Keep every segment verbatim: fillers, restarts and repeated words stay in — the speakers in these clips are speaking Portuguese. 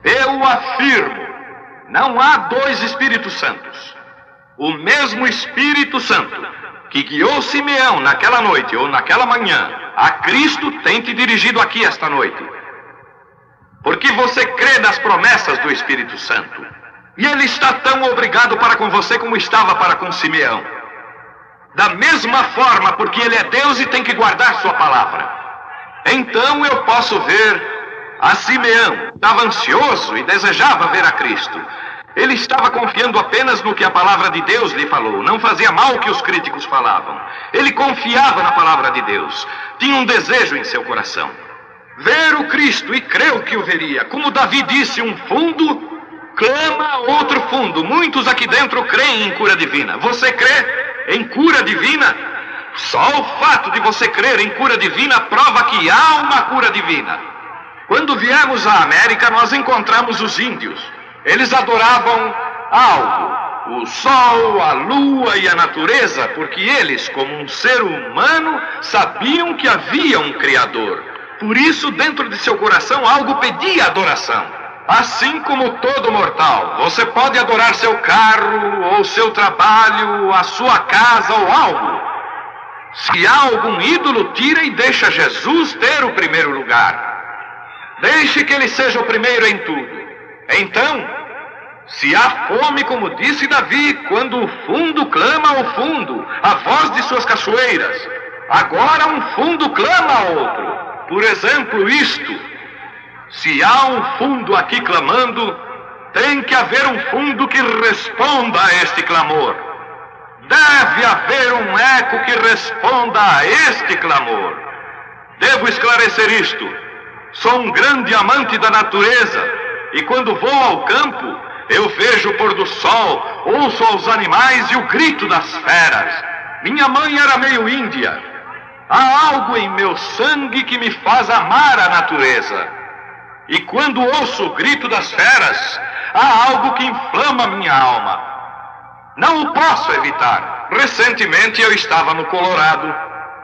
Eu afirmo, não há dois Espíritos Santos. O mesmo Espírito Santo que guiou Simeão naquela noite ou naquela manhã, a Cristo tem te dirigido aqui esta noite. Porque você crê nas promessas do Espírito Santo. E ele está tão obrigado para com você como estava para com Simeão. Da mesma forma, porque ele é Deus e tem que guardar sua palavra. Então eu posso ver a Simeão. Estava ansioso e desejava ver a Cristo. Ele estava confiando apenas no que a palavra de Deus lhe falou. Não fazia mal o que os críticos falavam. Ele confiava na palavra de Deus. Tinha um desejo em seu coração. Ver o Cristo, e creu que o veria. Como Davi disse, um fundo clama outro fundo. Muitos aqui dentro creem em cura divina. Você crê em cura divina? Só o fato de você crer em cura divina prova que há uma cura divina. Quando viemos à América, nós encontramos os índios. Eles adoravam algo, o sol, a lua e a natureza, porque eles, como um ser humano, sabiam que havia um Criador. Por isso, dentro de seu coração, algo pedia adoração. Assim como todo mortal, você pode adorar seu carro, ou seu trabalho, a sua casa ou algo. Se há algum ídolo, tira e deixa Jesus ter o primeiro lugar. Deixe que ele seja o primeiro em tudo. Então, se há fome, como disse Davi, quando o fundo clama ao fundo, a voz de suas cachoeiras, agora um fundo clama a outro. Por exemplo, isto: se há um fundo aqui clamando, tem que haver um fundo que responda a este clamor. Deve haver um eco que responda a este clamor. Devo esclarecer isto. Sou um grande amante da natureza, e quando vou ao campo, eu vejo o pôr do sol, ouço os animais e o grito das feras. Minha mãe era meio índia. Há algo em meu sangue que me faz amar a natureza. E quando ouço o grito das feras, há algo que inflama minha alma. Não o posso evitar. Recentemente eu estava no Colorado,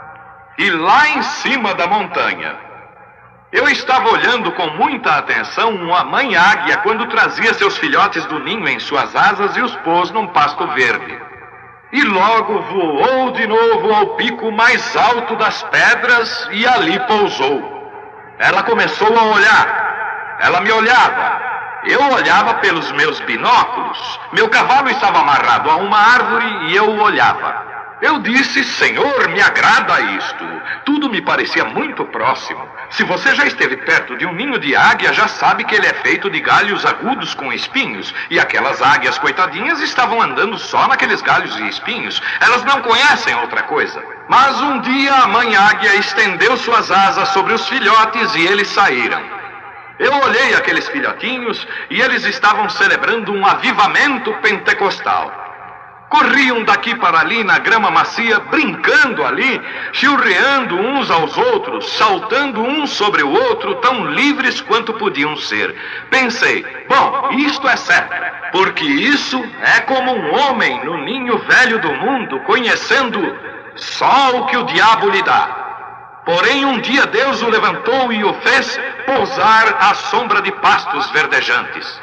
e lá em cima da montanha, eu estava olhando com muita atenção uma mãe águia quando trazia seus filhotes do ninho em suas asas e os pôs num pasto verde. E logo voou de novo ao pico mais alto das pedras e ali pousou. Ela começou a olhar. Ela me olhava. Eu olhava pelos meus binóculos. Meu cavalo estava amarrado a uma árvore e eu o olhava. Eu disse: Senhor, me agrada isto. Tudo me parecia muito próximo. Se você já esteve perto de um ninho de águia, já sabe que ele é feito de galhos agudos com espinhos. E aquelas águias coitadinhas estavam andando só naqueles galhos e espinhos. Elas não conhecem outra coisa. Mas um dia a mãe águia estendeu suas asas sobre os filhotes e eles saíram. Eu olhei aqueles filhotinhos e eles estavam celebrando um avivamento pentecostal. Corriam daqui para ali na grama macia, brincando ali, chilreando uns aos outros, saltando um sobre o outro, tão livres quanto podiam ser. Pensei: bom, isto é certo, porque isso é como um homem no ninho velho do mundo, conhecendo só o que o diabo lhe dá. Porém, um dia Deus o levantou e o fez pousar à sombra de pastos verdejantes.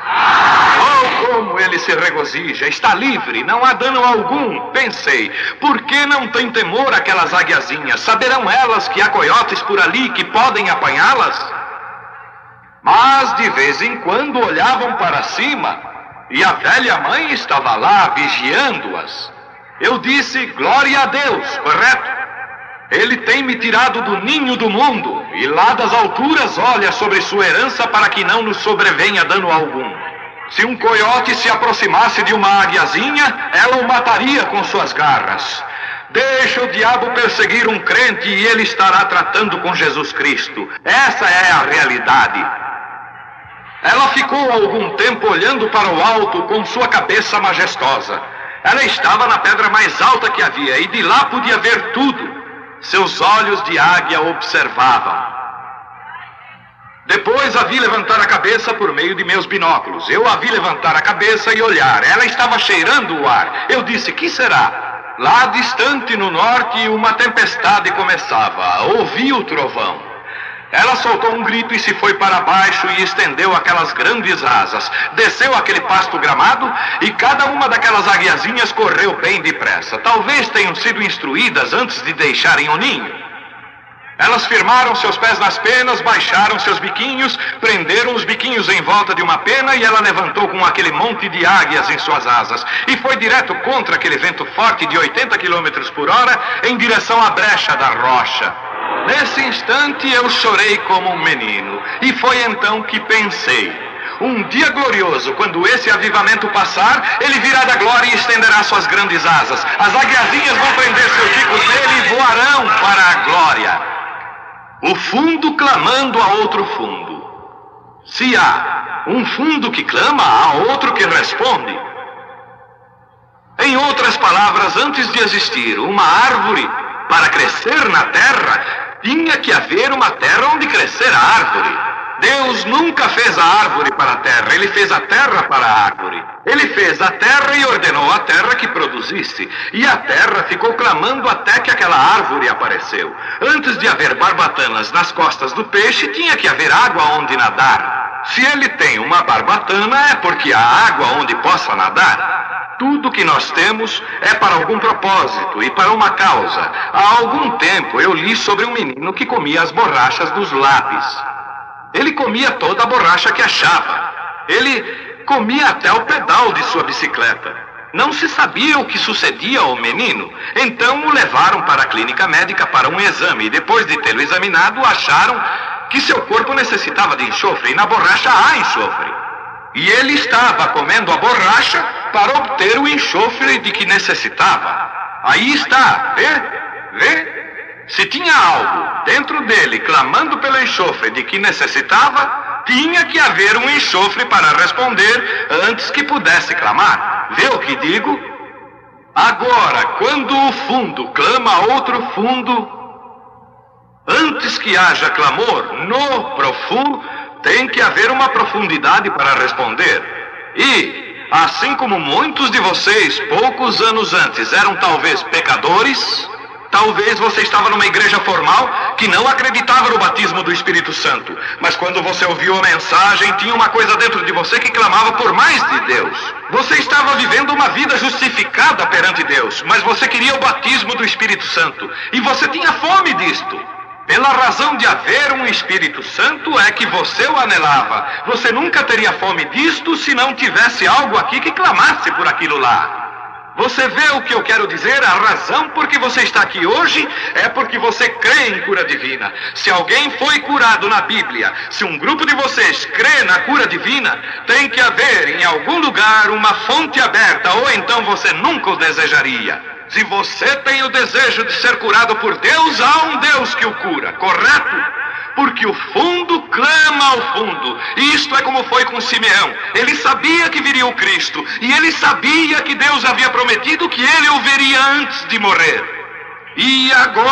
Oh, como ele se regozija! Está livre, não há dano algum. Pensei: por que não tem temor aquelas águiazinhas? Saberão elas que há coiotes por ali que podem apanhá-las? Mas de vez em quando olhavam para cima e a velha mãe estava lá vigiando-as. Eu disse: glória a Deus, correto? Ele tem me tirado do ninho do mundo e lá das alturas olha sobre sua herança para que não nos sobrevenha dano algum. Se um coiote se aproximasse de uma águiazinha, ela o mataria com suas garras. Deixa o diabo perseguir um crente e ele estará tratando com Jesus Cristo. Essa é a realidade. Ela ficou algum tempo olhando para o alto com sua cabeça majestosa. Ela estava na pedra mais alta que havia e de lá podia ver tudo. Seus olhos de águia observavam. Depois a vi levantar a cabeça por meio de meus binóculos. Eu a vi levantar a cabeça e olhar. Ela estava cheirando o ar. Eu disse: que será? Lá distante no norte uma tempestade começava. Ouvi o trovão. Ela soltou um grito e se foi para baixo e estendeu aquelas grandes asas. Desceu aquele pasto gramado e cada uma daquelas águiazinhas correu bem depressa. Talvez tenham sido instruídas antes de deixarem o ninho. Elas firmaram seus pés nas penas, baixaram seus biquinhos, prenderam os biquinhos em volta de uma pena e ela levantou com aquele monte de águias em suas asas e foi direto contra aquele vento forte de oitenta quilômetros por hora em direção à brecha da rocha. Nesse instante eu chorei como um menino e foi então que pensei: um dia glorioso, quando esse avivamento passar, ele virá da glória e estenderá suas grandes asas. As águiazinhas vão prender seus bicos nele e voarão para a glória. O fundo clamando a outro fundo. Se há um fundo que clama, há outro que responde. Em outras palavras, antes de existir uma árvore para crescer na terra, tinha que haver uma terra onde crescer a árvore. Deus nunca fez a árvore para a terra, ele fez a terra para a árvore. Ele fez a terra e ordenou a terra que produzisse. E a terra ficou clamando até que aquela árvore apareceu. Antes de haver barbatanas nas costas do peixe, tinha que haver água onde nadar. Se ele tem uma barbatana, é porque há água onde possa nadar. Tudo que nós temos é para algum propósito e para uma causa. Há algum tempo eu li sobre um menino que comia as borrachas dos lápis. Ele comia toda a borracha que achava. Ele comia até o pedal de sua bicicleta. Não se sabia o que sucedia ao menino. Então o levaram para a clínica médica para um exame. E depois de tê-lo examinado, acharam que seu corpo necessitava de enxofre. E na borracha há enxofre. E ele estava comendo a borracha para obter o enxofre de que necessitava. Aí está, vê? Vê? Se tinha algo dentro dele clamando pelo enxofre de que necessitava, tinha que haver um enxofre para responder antes que pudesse clamar. Vê o que digo? Agora, quando o fundo clama a outro fundo, antes que haja clamor no profundo, tem que haver uma profundidade para responder. E, assim como muitos de vocês, poucos anos antes, eram talvez pecadores, talvez você estava numa igreja formal que não acreditava no batismo do Espírito Santo. Mas quando você ouviu a mensagem, tinha uma coisa dentro de você que clamava por mais de Deus. Você estava vivendo uma vida justificada perante Deus, mas você queria o batismo do Espírito Santo. E você tinha fome disto. Pela razão de haver um Espírito Santo é que você o anelava. Você nunca teria fome disto se não tivesse algo aqui que clamasse por aquilo lá. Você vê o que eu quero dizer? A razão por que você está aqui hoje é porque você crê em cura divina. Se alguém foi curado na Bíblia, se um grupo de vocês crê na cura divina, tem que haver em algum lugar uma fonte aberta, ou então você nunca o desejaria. Se você tem o desejo de ser curado por Deus, há um Deus que o cura, correto? Porque o fundo clama ao fundo. E isto é como foi com Simeão. Ele sabia que viria o Cristo. E ele sabia que Deus havia prometido que ele o veria antes de morrer. E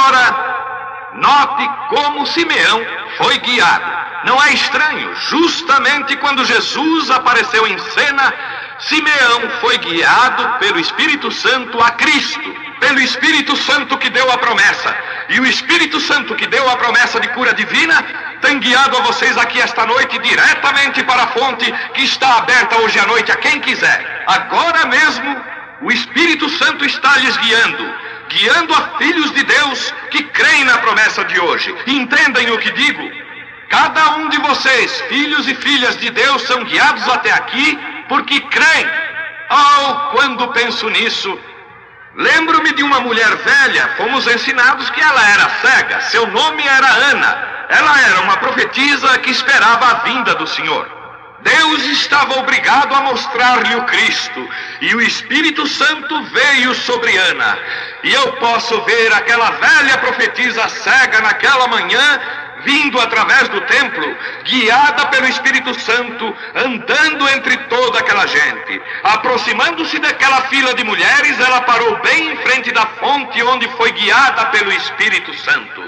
agora, note como Simeão foi guiado. Não é estranho. Justamente quando Jesus apareceu em cena, Simeão foi guiado pelo Espírito Santo a Cristo. Pelo Espírito Santo que deu a promessa. E o Espírito Santo que deu a promessa de cura divina tem guiado a vocês aqui esta noite diretamente para a fonte que está aberta hoje à noite a quem quiser. Agora mesmo o Espírito Santo está lhes guiando. Guiando a filhos de Deus que creem na promessa de hoje. Entendem o que digo? Cada um de vocês, filhos e filhas de Deus, são guiados até aqui porque creem. Oh, quando penso nisso, lembro-me de uma mulher velha. Fomos ensinados que ela era cega. Seu nome era Ana. Ela era uma profetisa que esperava a vinda do Senhor. Deus estava obrigado a mostrar-lhe o Cristo. E o Espírito Santo veio sobre Ana. E eu posso ver aquela velha profetisa cega naquela manhã, vindo através do templo, guiada pelo Espírito Santo, andando entre toda aquela gente. Aproximando-se daquela fila de mulheres, ela parou bem em frente da fonte onde foi guiada pelo Espírito Santo.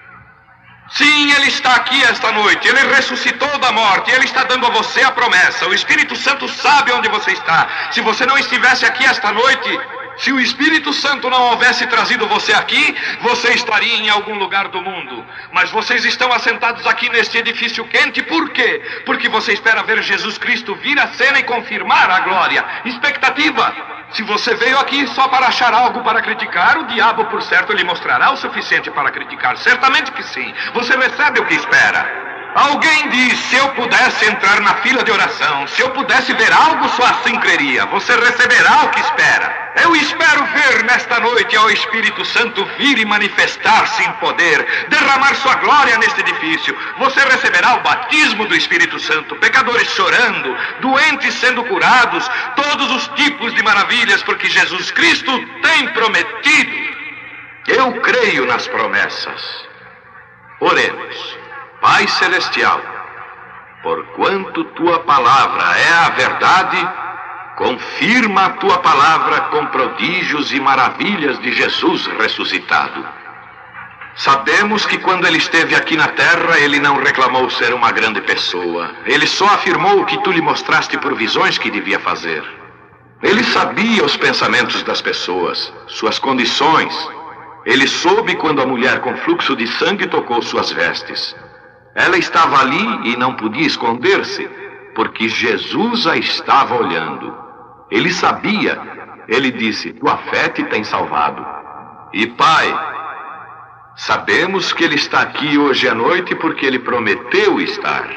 Sim, Ele está aqui esta noite. Ele ressuscitou da morte. Ele está dando a você a promessa. O Espírito Santo sabe onde você está. Se você não estivesse aqui esta noite, Se o Espírito Santo não houvesse trazido você aqui, você estaria em algum lugar do mundo. Mas vocês estão assentados aqui neste edifício quente, por quê? Porque você espera ver Jesus Cristo vir à cena e confirmar a glória. Expectativa. Se você veio aqui só para achar algo para criticar, o diabo, por certo, lhe mostrará o suficiente para criticar. Certamente que sim. Você recebe o que espera. Alguém diz, se eu pudesse entrar na fila de oração, se eu pudesse ver algo, só assim creria. Você receberá o que espera. Eu espero ver nesta noite ao Espírito Santo vir e manifestar-se em poder, derramar sua glória neste edifício. Você receberá o batismo do Espírito Santo, pecadores chorando, doentes sendo curados, todos os tipos de maravilhas, porque Jesus Cristo tem prometido. Eu creio nas promessas. Oremos. Pai Celestial, porquanto tua palavra é a verdade, confirma a tua palavra com prodígios e maravilhas de Jesus ressuscitado. Sabemos que quando ele esteve aqui na terra, ele não reclamou ser uma grande pessoa. Ele só afirmou o que tu lhe mostraste por visões que devia fazer. Ele sabia os pensamentos das pessoas, suas condições. Ele soube quando a mulher com fluxo de sangue tocou suas vestes. Ela estava ali e não podia esconder-se, porque Jesus a estava olhando. Ele sabia. Ele disse, tua fé te tem salvado. E Pai, sabemos que ele está aqui hoje à noite porque ele prometeu estar.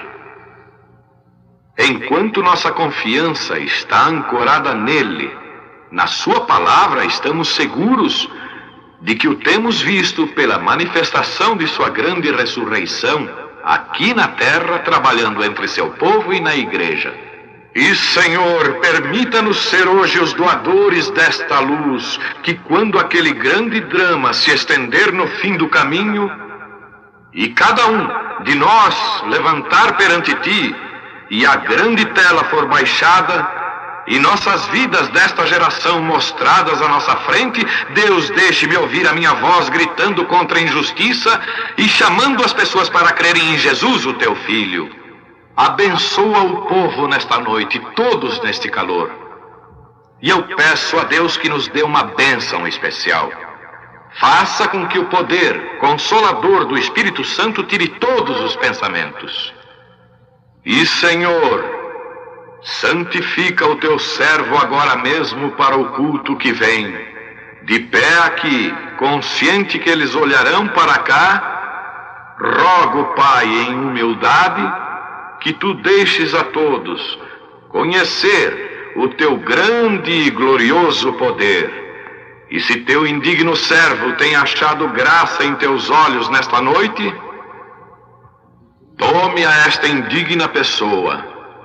Enquanto nossa confiança está ancorada nele, na sua palavra, estamos seguros de que o temos visto pela manifestação de sua grande ressurreição, aqui na terra, trabalhando entre seu povo e na igreja. E, Senhor, permita-nos ser hoje os doadores desta luz, que quando aquele grande drama se estender no fim do caminho, e cada um de nós levantar perante Ti, e a grande tela for baixada, e nossas vidas desta geração mostradas à nossa frente, Deus, deixe-me ouvir a minha voz gritando contra a injustiça e chamando as pessoas para crerem em Jesus, o teu Filho. Abençoa o povo nesta noite, todos neste calor. E eu peço a Deus que nos dê uma bênção especial. Faça com que o poder consolador do Espírito Santo tire todos os pensamentos. E, Senhor, santifica o teu servo agora mesmo para o culto que vem. De pé aqui, consciente que eles olharão para cá, rogo, Pai, em humildade, que tu deixes a todos conhecer o teu grande e glorioso poder. E se teu indigno servo tem achado graça em teus olhos nesta noite, tome a esta indigna pessoa,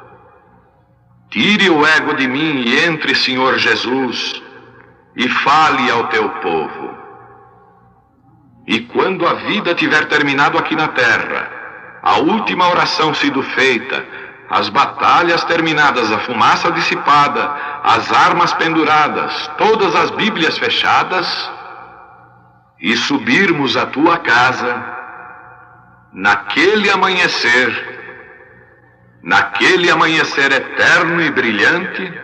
tire o ego de mim e entre, Senhor Jesus, e fale ao teu povo. E quando a vida tiver terminado aqui na terra, a última oração sido feita, as batalhas terminadas, a fumaça dissipada, as armas penduradas, todas as Bíblias fechadas, e subirmos à tua casa, naquele amanhecer, naquele amanhecer eterno e brilhante,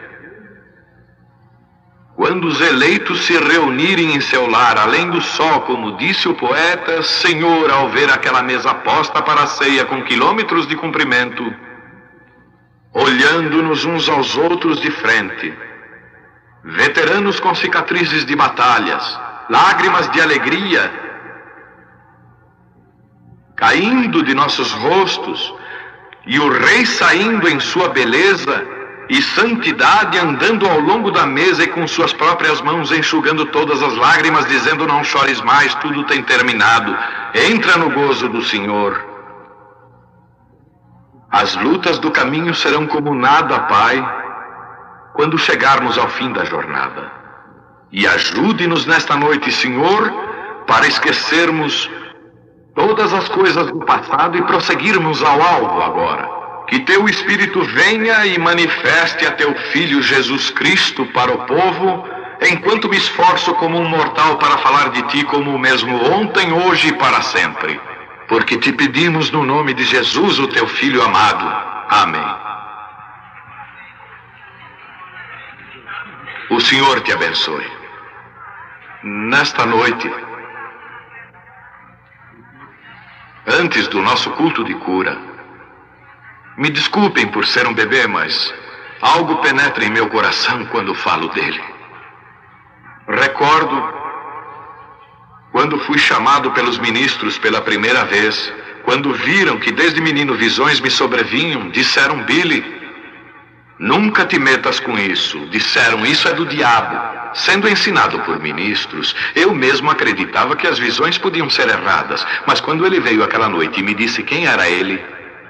quando os eleitos se reunirem em seu lar, além do sol, como disse o poeta, Senhor, ao ver aquela mesa posta para a ceia com quilômetros de comprimento, olhando-nos uns aos outros de frente, veteranos com cicatrizes de batalhas, lágrimas de alegria, caindo de nossos rostos, e o rei saindo em sua beleza e santidade, andando ao longo da mesa e com suas próprias mãos enxugando todas as lágrimas, dizendo, não chores mais, tudo tem terminado, entra no gozo do Senhor. As lutas do caminho serão como nada, Pai, quando chegarmos ao fim da jornada. E ajude-nos nesta noite, Senhor, para esquecermos todas as coisas do passado e prosseguirmos ao alvo agora. Que teu Espírito venha e manifeste a teu Filho Jesus Cristo para o povo, enquanto me esforço como um mortal para falar de ti como o mesmo ontem, hoje e para sempre. Porque te pedimos no nome de Jesus, o teu Filho amado. Amém. O Senhor te abençoe. Nesta noite, antes do nosso culto de cura, me desculpem por ser um bebê, mas algo penetra em meu coração quando falo dele. Recordo quando fui chamado pelos ministros pela primeira vez, quando viram que desde menino visões me sobrevinham, disseram: Billy, nunca te metas com isso. Disseram: isso é do diabo. Sendo ensinado por ministros, eu mesmo acreditava que as visões podiam ser erradas. Mas quando ele veio aquela noite e me disse quem era ele...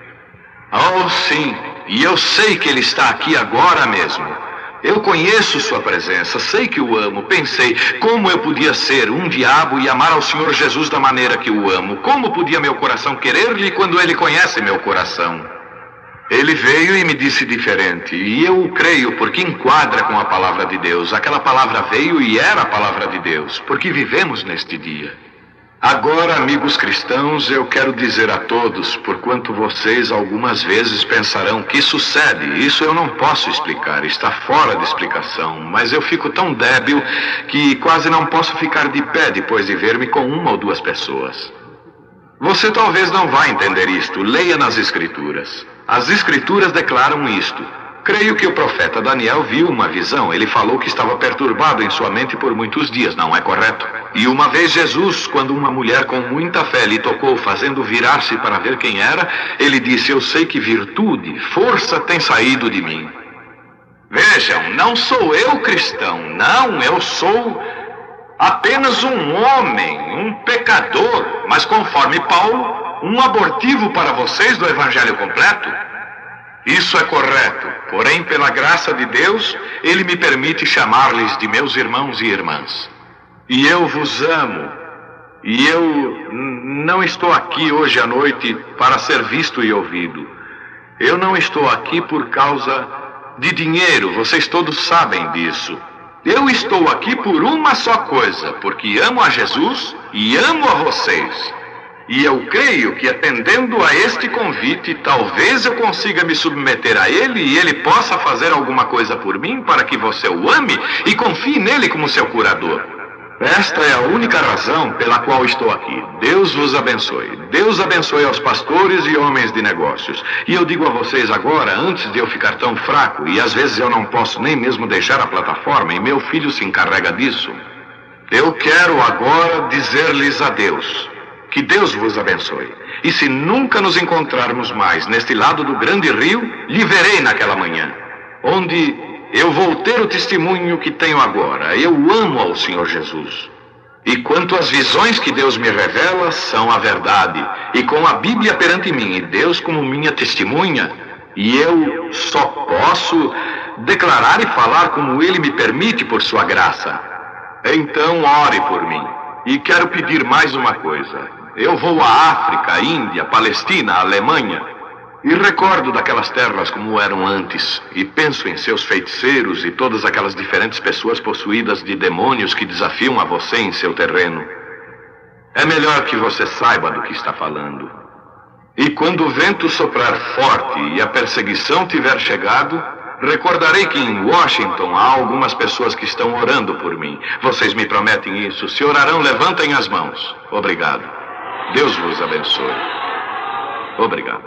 Oh, sim, e eu sei que ele está aqui agora mesmo. Eu conheço sua presença, sei que o amo. Pensei, como eu podia ser um diabo e amar ao Senhor Jesus da maneira que o amo? Como podia meu coração querer-lhe quando ele conhece meu coração? Ele veio e me disse diferente, e eu o creio porque enquadra com a palavra de Deus. Aquela palavra veio e era a palavra de Deus, porque vivemos neste dia. Agora, amigos cristãos, eu quero dizer a todos, porquanto vocês algumas vezes pensarão: que sucede? Isso eu não posso explicar, está fora de explicação, mas eu fico tão débil que quase não posso ficar de pé depois de ver-me com uma ou duas pessoas. Você talvez não vá entender isto, leia nas Escrituras. As Escrituras declaram isto. Creio que o profeta Daniel viu uma visão. Ele falou que estava perturbado em sua mente por muitos dias, não é correto? E uma vez Jesus, quando uma mulher com muita fé lhe tocou, fazendo virar-se para ver quem era, ele disse: eu sei que virtude, força tem saído de mim. Vejam, não sou eu cristão, não, eu sou apenas um homem, um pecador, mas conforme Paulo, um abortivo para vocês do evangelho completo. Isso é correto, porém, pela graça de Deus, Ele me permite chamar-lhes de meus irmãos e irmãs. E eu vos amo, e eu não estou aqui hoje à noite para ser visto e ouvido. Eu não estou aqui por causa de dinheiro, vocês todos sabem disso. Eu estou aqui por uma só coisa, porque amo a Jesus e amo a vocês. E eu creio que, atendendo a este convite, talvez eu consiga me submeter a ele e ele possa fazer alguma coisa por mim para que você o ame e confie nele como seu curador. Esta é a única razão pela qual estou aqui. Deus vos abençoe. Deus abençoe aos pastores e homens de negócios. E eu digo a vocês agora, antes de eu ficar tão fraco, e às vezes eu não posso nem mesmo deixar a plataforma, e meu filho se encarrega disso, eu quero agora dizer-lhes adeus. Que Deus vos abençoe. E se nunca nos encontrarmos mais neste lado do grande rio, lhe verei naquela manhã, onde eu vou ter o testemunho que tenho agora. Eu amo ao Senhor Jesus. E quanto às visões que Deus me revela, são a verdade. E com a Bíblia perante mim e Deus como minha testemunha, e eu só posso declarar e falar como Ele me permite por sua graça. Então ore por mim. E quero pedir mais uma coisa. Eu vou à África, Índia, Palestina, Alemanha, e recordo daquelas terras como eram antes, e penso em seus feiticeiros e todas aquelas diferentes pessoas possuídas de demônios que desafiam a você em seu terreno. É melhor que você saiba do que está falando. E quando o vento soprar forte e a perseguição tiver chegado, recordarei que em Washington há algumas pessoas que estão orando por mim. Vocês me prometem isso? Se orarão, levantem as mãos. Obrigado. Deus vos abençoe. Obrigado.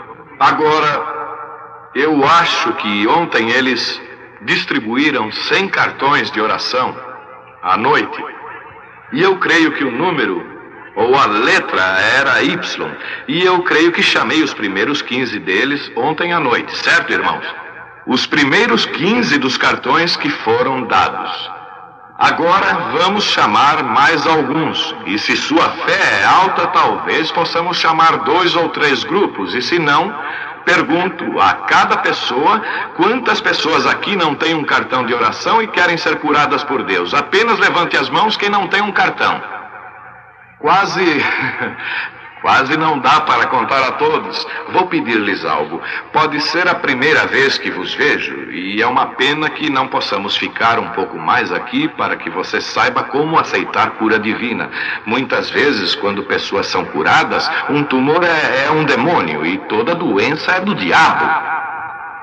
Agora, eu acho que ontem eles distribuíram cem cartões de oração à noite. E eu creio que o número, ou a letra, era Y. E eu creio que chamei os primeiros quinze deles ontem à noite. Certo, irmãos? Os primeiros quinze dos cartões que foram dados. Agora vamos chamar mais alguns, e se sua fé é alta, talvez possamos chamar dois ou três grupos, e se não, pergunto a cada pessoa quantas pessoas aqui não têm um cartão de oração e querem ser curadas por Deus. Apenas levante as mãos quem não tem um cartão. Quase... Quase não dá para contar a todos. Vou pedir-lhes algo. Pode ser a primeira vez que vos vejo, e é uma pena que não possamos ficar um pouco mais aqui para que você saiba como aceitar cura divina. Muitas vezes, quando pessoas são curadas, um tumor é, é um demônio e toda doença é do diabo.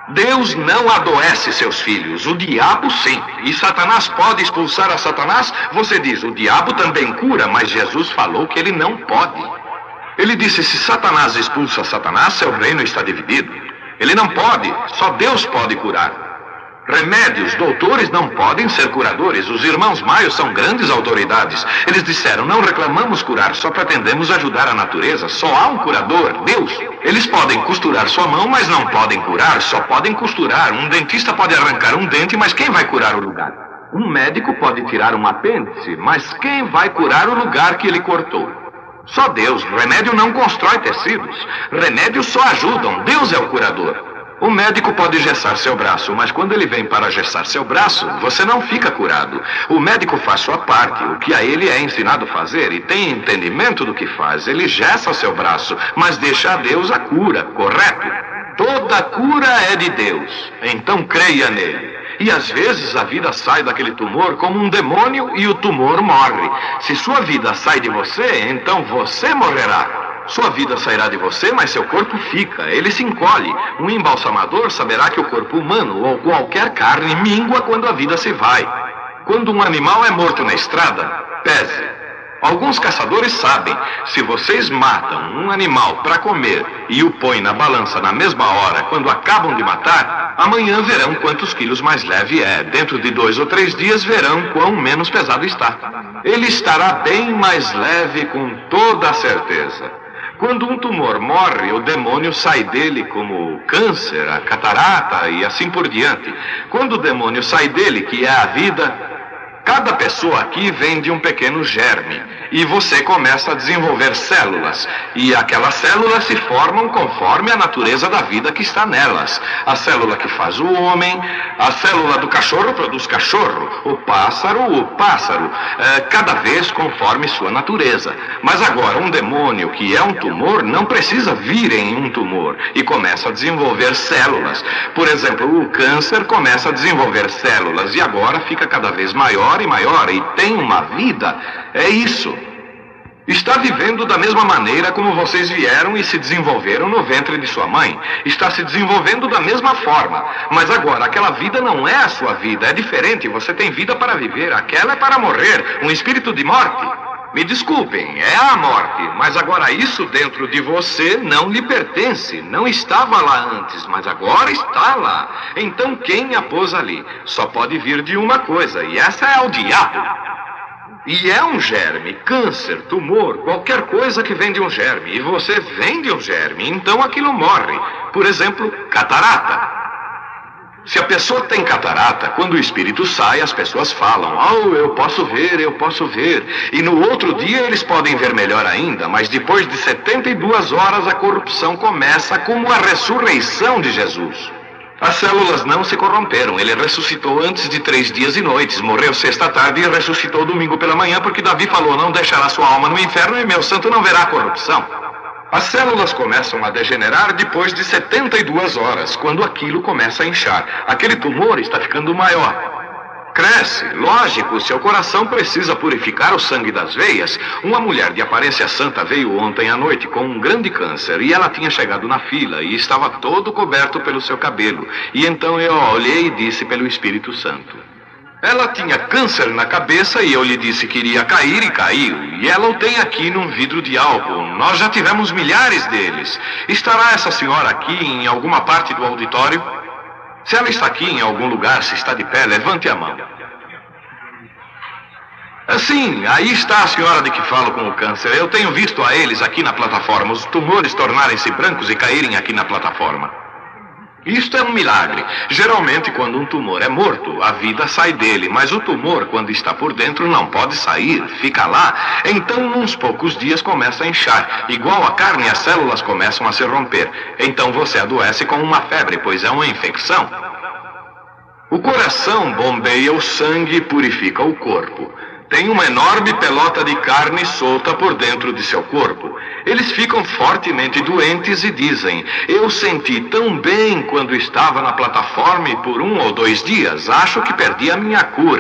Deus não adoece seus filhos, o diabo sim. E Satanás pode expulsar a Satanás? Você diz, o diabo também cura, mas Jesus falou que ele não pode. Ele disse, se Satanás expulsa Satanás, seu reino está dividido. Ele não pode, só Deus pode curar. Remédios, doutores não podem ser curadores. Os irmãos Maios são grandes autoridades. Eles disseram, não reclamamos curar, só pretendemos ajudar a natureza. Só há um curador, Deus. Eles podem costurar sua mão, mas não podem curar, só podem costurar. Um dentista pode arrancar um dente, mas quem vai curar o lugar? Um médico pode tirar um apêndice, mas quem vai curar o lugar que ele cortou? Só Deus. Remédio não constrói tecidos. Remédios só ajudam. Deus é o curador. O médico pode gessar seu braço, mas quando ele vem para gessar seu braço, você não fica curado. O médico faz sua parte, o que a ele é ensinado a fazer, e tem entendimento do que faz. Ele gessa seu braço, mas deixa a Deus a cura, correto? Toda cura é de Deus, então creia nele. E às vezes a vida sai daquele tumor como um demônio e o tumor morre. Se sua vida sai de você, então você morrerá. Sua vida sairá de você, mas seu corpo fica, ele se encolhe. Um embalsamador saberá que o corpo humano ou qualquer carne mingua quando a vida se vai. Quando um animal é morto na estrada, pese. Alguns caçadores sabem, se vocês matam um animal para comer e o põem na balança na mesma hora, quando acabam de matar, amanhã verão quantos quilos mais leve é. Dentro de dois ou três dias verão quão menos pesado está. Ele estará bem mais leve com toda a certeza. Quando um tumor morre, o demônio sai dele como o câncer, a catarata e assim por diante. Quando o demônio sai dele, que é a vida, cada pessoa aqui vem de um pequeno germe. E você começa a desenvolver células. E aquelas células se formam conforme a natureza da vida que está nelas. A célula que faz o homem, a célula do cachorro produz cachorro, o pássaro, o pássaro, é, cada vez conforme sua natureza. Mas agora, um demônio que é um tumor não precisa vir em um tumor e começa a desenvolver células. Por exemplo, o câncer começa a desenvolver células e agora fica cada vez maior e maior e tem uma vida. É isso. Está vivendo da mesma maneira como vocês vieram e se desenvolveram no ventre de sua mãe. Está se desenvolvendo da mesma forma. Mas agora, aquela vida não é a sua vida, é diferente. Você tem vida para viver, aquela é para morrer. Um espírito de morte. Me desculpem, é a morte. Mas agora isso dentro de você não lhe pertence. Não estava lá antes, mas agora está lá. Então quem a pôs ali? Só pode vir de uma coisa, e essa é o diabo. E é um germe, câncer, tumor, qualquer coisa que vem de um germe. E você vem de um germe, então aquilo morre. Por exemplo, catarata. Se a pessoa tem catarata, quando o espírito sai, as pessoas falam, oh, eu posso ver, eu posso ver. E no outro dia eles podem ver melhor ainda, mas depois de setenta e duas horas a corrupção começa como a ressurreição de Jesus. As células não se corromperam. Ele ressuscitou antes de três dias e noites. Morreu sexta tarde e ressuscitou domingo pela manhã, porque Davi falou, não deixará sua alma no inferno e meu santo não verá corrupção. As células começam a degenerar depois de setenta e duas horas, quando aquilo começa a inchar. Aquele tumor está ficando maior. Cresce, lógico, seu coração precisa purificar o sangue das veias. Uma mulher de aparência santa veio ontem à noite com um grande câncer e ela tinha chegado na fila e estava todo coberto pelo seu cabelo. E então eu olhei e disse pelo Espírito Santo. Ela tinha câncer na cabeça e eu lhe disse que iria cair e caiu. E ela o tem aqui num vidro de álcool. Nós já tivemos milhares deles. Estará essa senhora aqui em alguma parte do auditório? Se ela está aqui em algum lugar, se está de pé, levante a mão. Sim, aí está a senhora de que falo com o câncer. Eu tenho visto a eles aqui na plataforma, os tumores tornarem-se brancos e caírem aqui na plataforma. Isto é um milagre. Geralmente, quando um tumor é morto, a vida sai dele, mas o tumor, quando está por dentro, não pode sair, fica lá. Então, uns poucos dias, começa a inchar. Igual a carne, as células começam a se romper. Então, você adoece com uma febre, pois é uma infecção. O coração bombeia o sangue e purifica o corpo. Tem uma enorme pelota de carne solta por dentro de seu corpo. Eles ficam fortemente doentes e dizem, eu senti tão bem quando estava na plataforma e por um ou dois dias, acho que perdi a minha cura.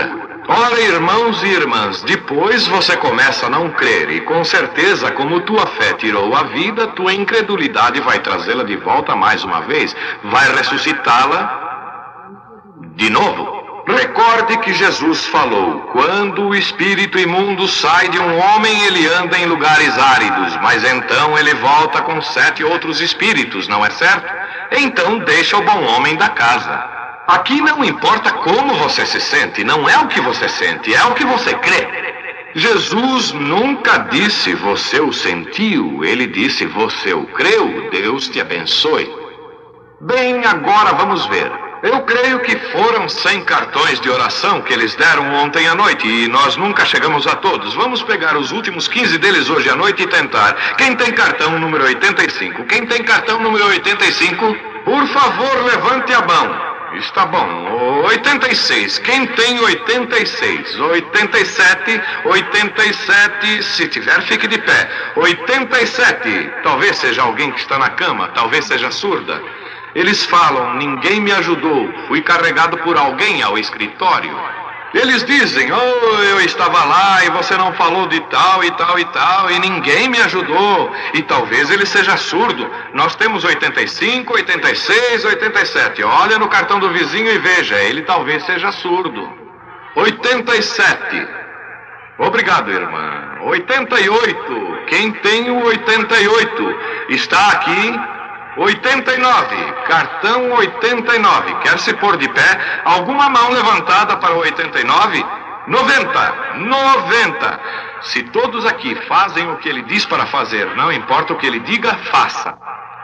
Ora, irmãos e irmãs, depois você começa a não crer, e com certeza, como tua fé tirou a vida, tua incredulidade vai trazê-la de volta mais uma vez, vai ressuscitá-la de novo. Recorde que Jesus falou: quando o espírito imundo sai de um homem, ele anda em lugares áridos, mas então ele volta com sete outros espíritos, não é certo? Então deixa o bom homem da casa. Aqui não importa como você se sente, não é o que você sente, é o que você crê. Jesus nunca disse você o sentiu, ele disse você o creu, Deus te abençoe. Bem, agora vamos ver. Eu creio que foram cem cartões de oração que eles deram ontem à noite e nós nunca chegamos a todos. Vamos pegar os últimos quinze deles hoje à noite e tentar. Quem tem cartão número oitenta e cinco? Quem tem cartão número oitenta e cinco? Por favor, levante a mão. Está bom. oitenta e seis. Quem tem oitenta e seis? oitenta e sete. oitenta e sete. Se tiver, fique de pé. oitenta e sete. Talvez seja alguém que está na cama. Talvez seja surda. Eles falam: ninguém me ajudou. Fui carregado por alguém ao escritório. Eles dizem: oh, eu estava lá e você não falou de tal e tal e tal e ninguém me ajudou. E talvez ele seja surdo. Nós temos oitenta e cinco, oitenta e seis, oitenta e sete. Olha no cartão do vizinho e veja, ele talvez seja surdo. oitenta e sete. Obrigado, irmã. oitenta e oito. Quem tem o oitenta e oito? Está aqui. oitenta e nove, cartão oitenta e nove, quer se pôr de pé? Alguma mão levantada para o oitenta e nove? noventa, noventa. Se todos aqui fazem o que ele diz para fazer, não importa o que ele diga, faça.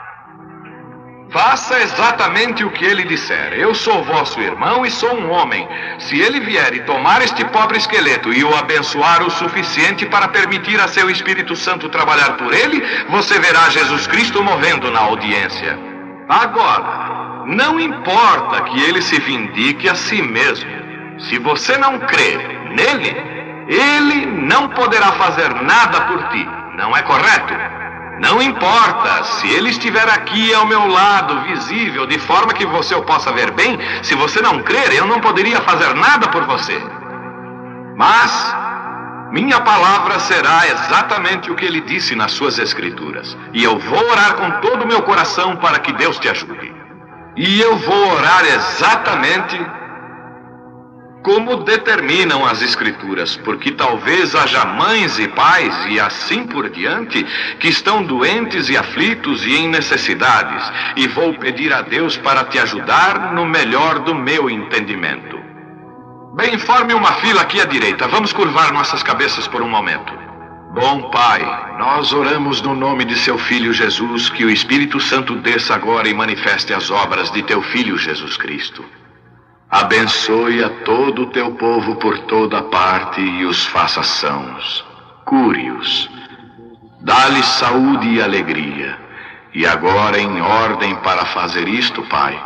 Faça exatamente o que ele disser. Eu sou vosso irmão e sou um homem. Se ele vier e tomar este pobre esqueleto e o abençoar o suficiente para permitir a seu Espírito Santo trabalhar por ele, você verá Jesus Cristo movendo na audiência. Agora, não importa que ele se vindique a si mesmo. Se você não crê nele, ele não poderá fazer nada por ti. Não é correto? Não importa, se ele estiver aqui ao meu lado, visível, de forma que você o possa ver bem, se você não crer, eu não poderia fazer nada por você. Mas minha palavra será exatamente o que ele disse nas suas escrituras. E eu vou orar com todo o meu coração para que Deus te ajude. E eu vou orar exatamente como determinam as escrituras, porque talvez haja mães e pais e assim por diante que estão doentes e aflitos e em necessidades, e vou pedir a Deus para te ajudar no melhor do meu entendimento. Bem, forme uma fila aqui à direita. Vamos curvar nossas cabeças por um momento. Bom Pai, nós oramos no nome de seu Filho Jesus, que o Espírito Santo desça agora e manifeste as obras de teu Filho Jesus Cristo. Abençoe a todo o teu povo por toda parte e os faça sãos. Cure-os. Dá-lhes saúde e alegria. E agora, em ordem para fazer isto, Pai,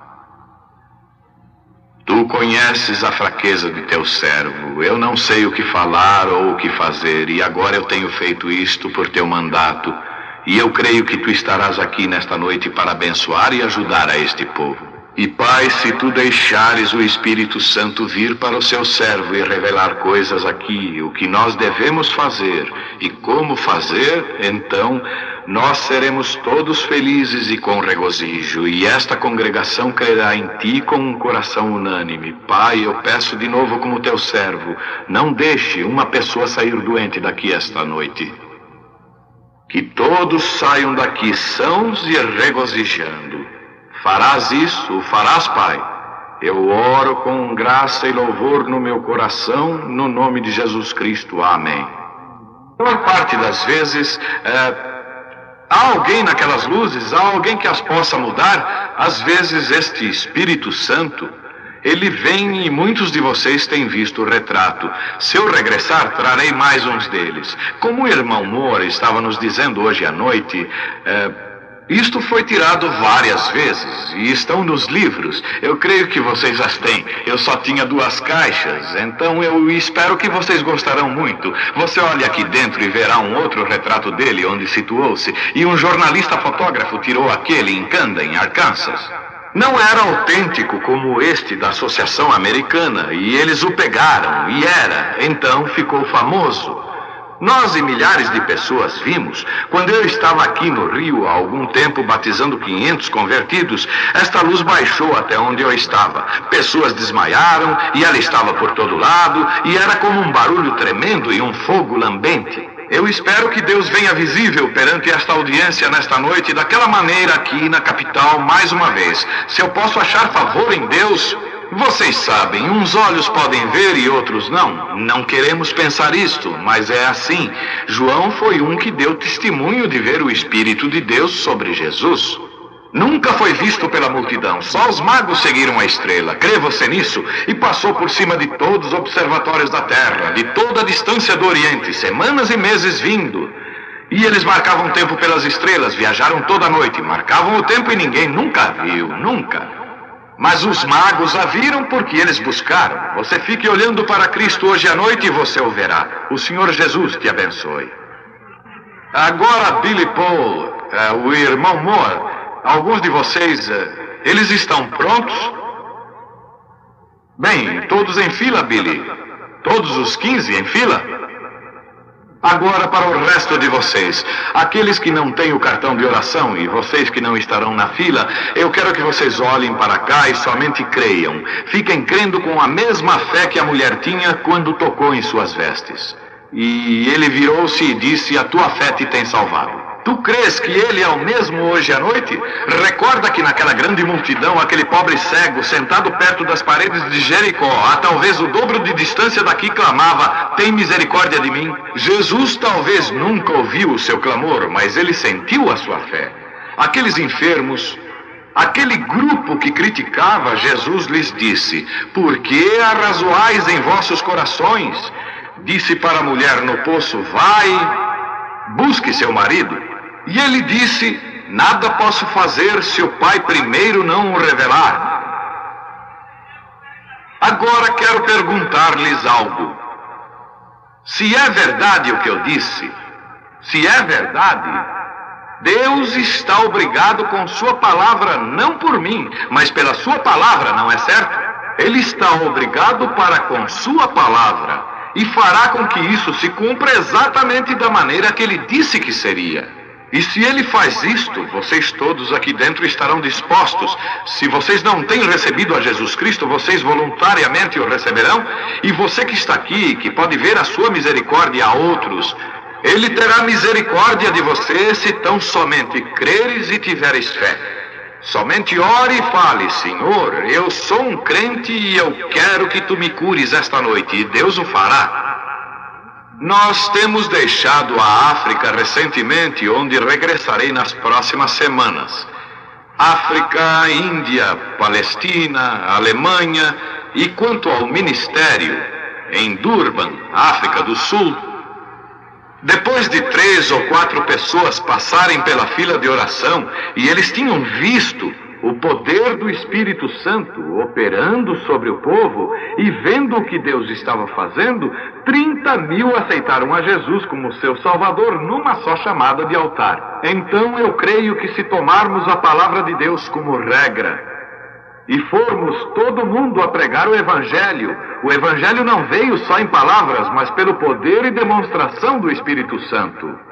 tu conheces a fraqueza de teu servo. Eu não sei o que falar ou o que fazer, e agora eu tenho feito isto por teu mandato. E eu creio que tu estarás aqui nesta noite para abençoar e ajudar a este povo. E Pai, se tu deixares o Espírito Santo vir para o seu servo e revelar coisas aqui, o que nós devemos fazer e como fazer, então nós seremos todos felizes e com regozijo, e esta congregação crerá em ti com um coração unânime. Pai, eu peço de novo como teu servo, não deixe uma pessoa sair doente daqui esta noite. Que todos saiam daqui sãos e regozijando. Farás isso, o farás, Pai. Eu oro com graça e louvor no meu coração, no nome de Jesus Cristo. Amém. A maior parte das vezes, é, há alguém naquelas luzes, há alguém que as possa mudar. Às vezes este Espírito Santo, ele vem e muitos de vocês têm visto o retrato. Se eu regressar, trarei mais uns deles. Como o irmão Moura estava nos dizendo hoje à noite, é, isto foi tirado várias vezes e estão nos livros. Eu creio que vocês as têm. Eu só tinha duas caixas, então eu espero que vocês gostarão muito. Você olha aqui dentro e verá um outro retrato dele onde situou-se. E um jornalista fotógrafo tirou aquele em Camden, Arkansas. Não era autêntico como este da Associação Americana, e eles o pegaram, e era, então ficou famoso. Nós e milhares de pessoas vimos. Quando eu estava aqui no Rio há algum tempo batizando quinhentos convertidos, esta luz baixou até onde eu estava. Pessoas desmaiaram e ela estava por todo lado, e era como um barulho tremendo e um fogo lambente. Eu espero que Deus venha visível perante esta audiência nesta noite daquela maneira aqui na capital mais uma vez. Se eu posso achar favor em Deus... Vocês sabem, uns olhos podem ver e outros não. Não queremos pensar isto, mas é assim. João foi um que deu testemunho de ver o Espírito de Deus sobre Jesus. Nunca foi visto pela multidão, só os magos seguiram a estrela. Crê você nisso? E passou por cima de todos os observatórios da Terra, de toda a distância do Oriente, semanas e meses vindo. E eles marcavam tempo pelas estrelas, viajaram toda a noite, marcavam o tempo e ninguém nunca viu, nunca. Mas os magos a viram porque eles buscaram. Você fique olhando para Cristo hoje à noite e você o verá. O Senhor Jesus te abençoe. Agora, Billy Paul, uh, o irmão Moore, alguns de vocês, uh, eles estão prontos? Bem, todos em fila, Billy. Todos os quinze em fila? Agora para o resto de vocês, aqueles que não têm o cartão de oração e vocês que não estarão na fila, eu quero que vocês olhem para cá e somente creiam. Fiquem crendo com a mesma fé que a mulher tinha quando tocou em suas vestes. E ele virou-se e disse: a tua fé te tem salvado. Tu crês que ele é o mesmo hoje à noite? Recorda que naquela grande multidão, aquele pobre cego, sentado perto das paredes de Jericó, a talvez o dobro de distância daqui, clamava: tem misericórdia de mim. Jesus talvez nunca ouviu o seu clamor, mas ele sentiu a sua fé. Aqueles enfermos, aquele grupo que criticava, Jesus lhes disse: por que arrazoais em vossos corações? Disse para a mulher no poço: vai, busque seu marido. E ele disse: nada posso fazer se o Pai primeiro não o revelar. Agora quero perguntar-lhes algo. Se é verdade o que eu disse, se é verdade, Deus está obrigado com sua palavra, não por mim, mas pela sua palavra, não é certo? Ele está obrigado para com sua palavra e fará com que isso se cumpra exatamente da maneira que ele disse que seria. E se ele faz isto, vocês todos aqui dentro estarão dispostos. Se vocês não têm recebido a Jesus Cristo, vocês voluntariamente o receberão. E você que está aqui, que pode ver a sua misericórdia a outros, ele terá misericórdia de você se tão somente creres e tiveres fé. Somente ore e fale: Senhor, eu sou um crente e eu quero que tu me cures esta noite. E Deus o fará. Nós temos deixado a África recentemente, onde regressarei nas próximas semanas. África, Índia, Palestina, Alemanha, e quanto ao ministério, em Durban, África do Sul, depois de três ou quatro pessoas passarem pela fila de oração e eles tinham visto o poder do Espírito Santo operando sobre o povo e vendo o que Deus estava fazendo, trinta mil aceitaram a Jesus como seu Salvador numa só chamada de altar. Então eu creio que se tomarmos a palavra de Deus como regra e formos todo mundo a pregar o Evangelho, o Evangelho não veio só em palavras, mas pelo poder e demonstração do Espírito Santo.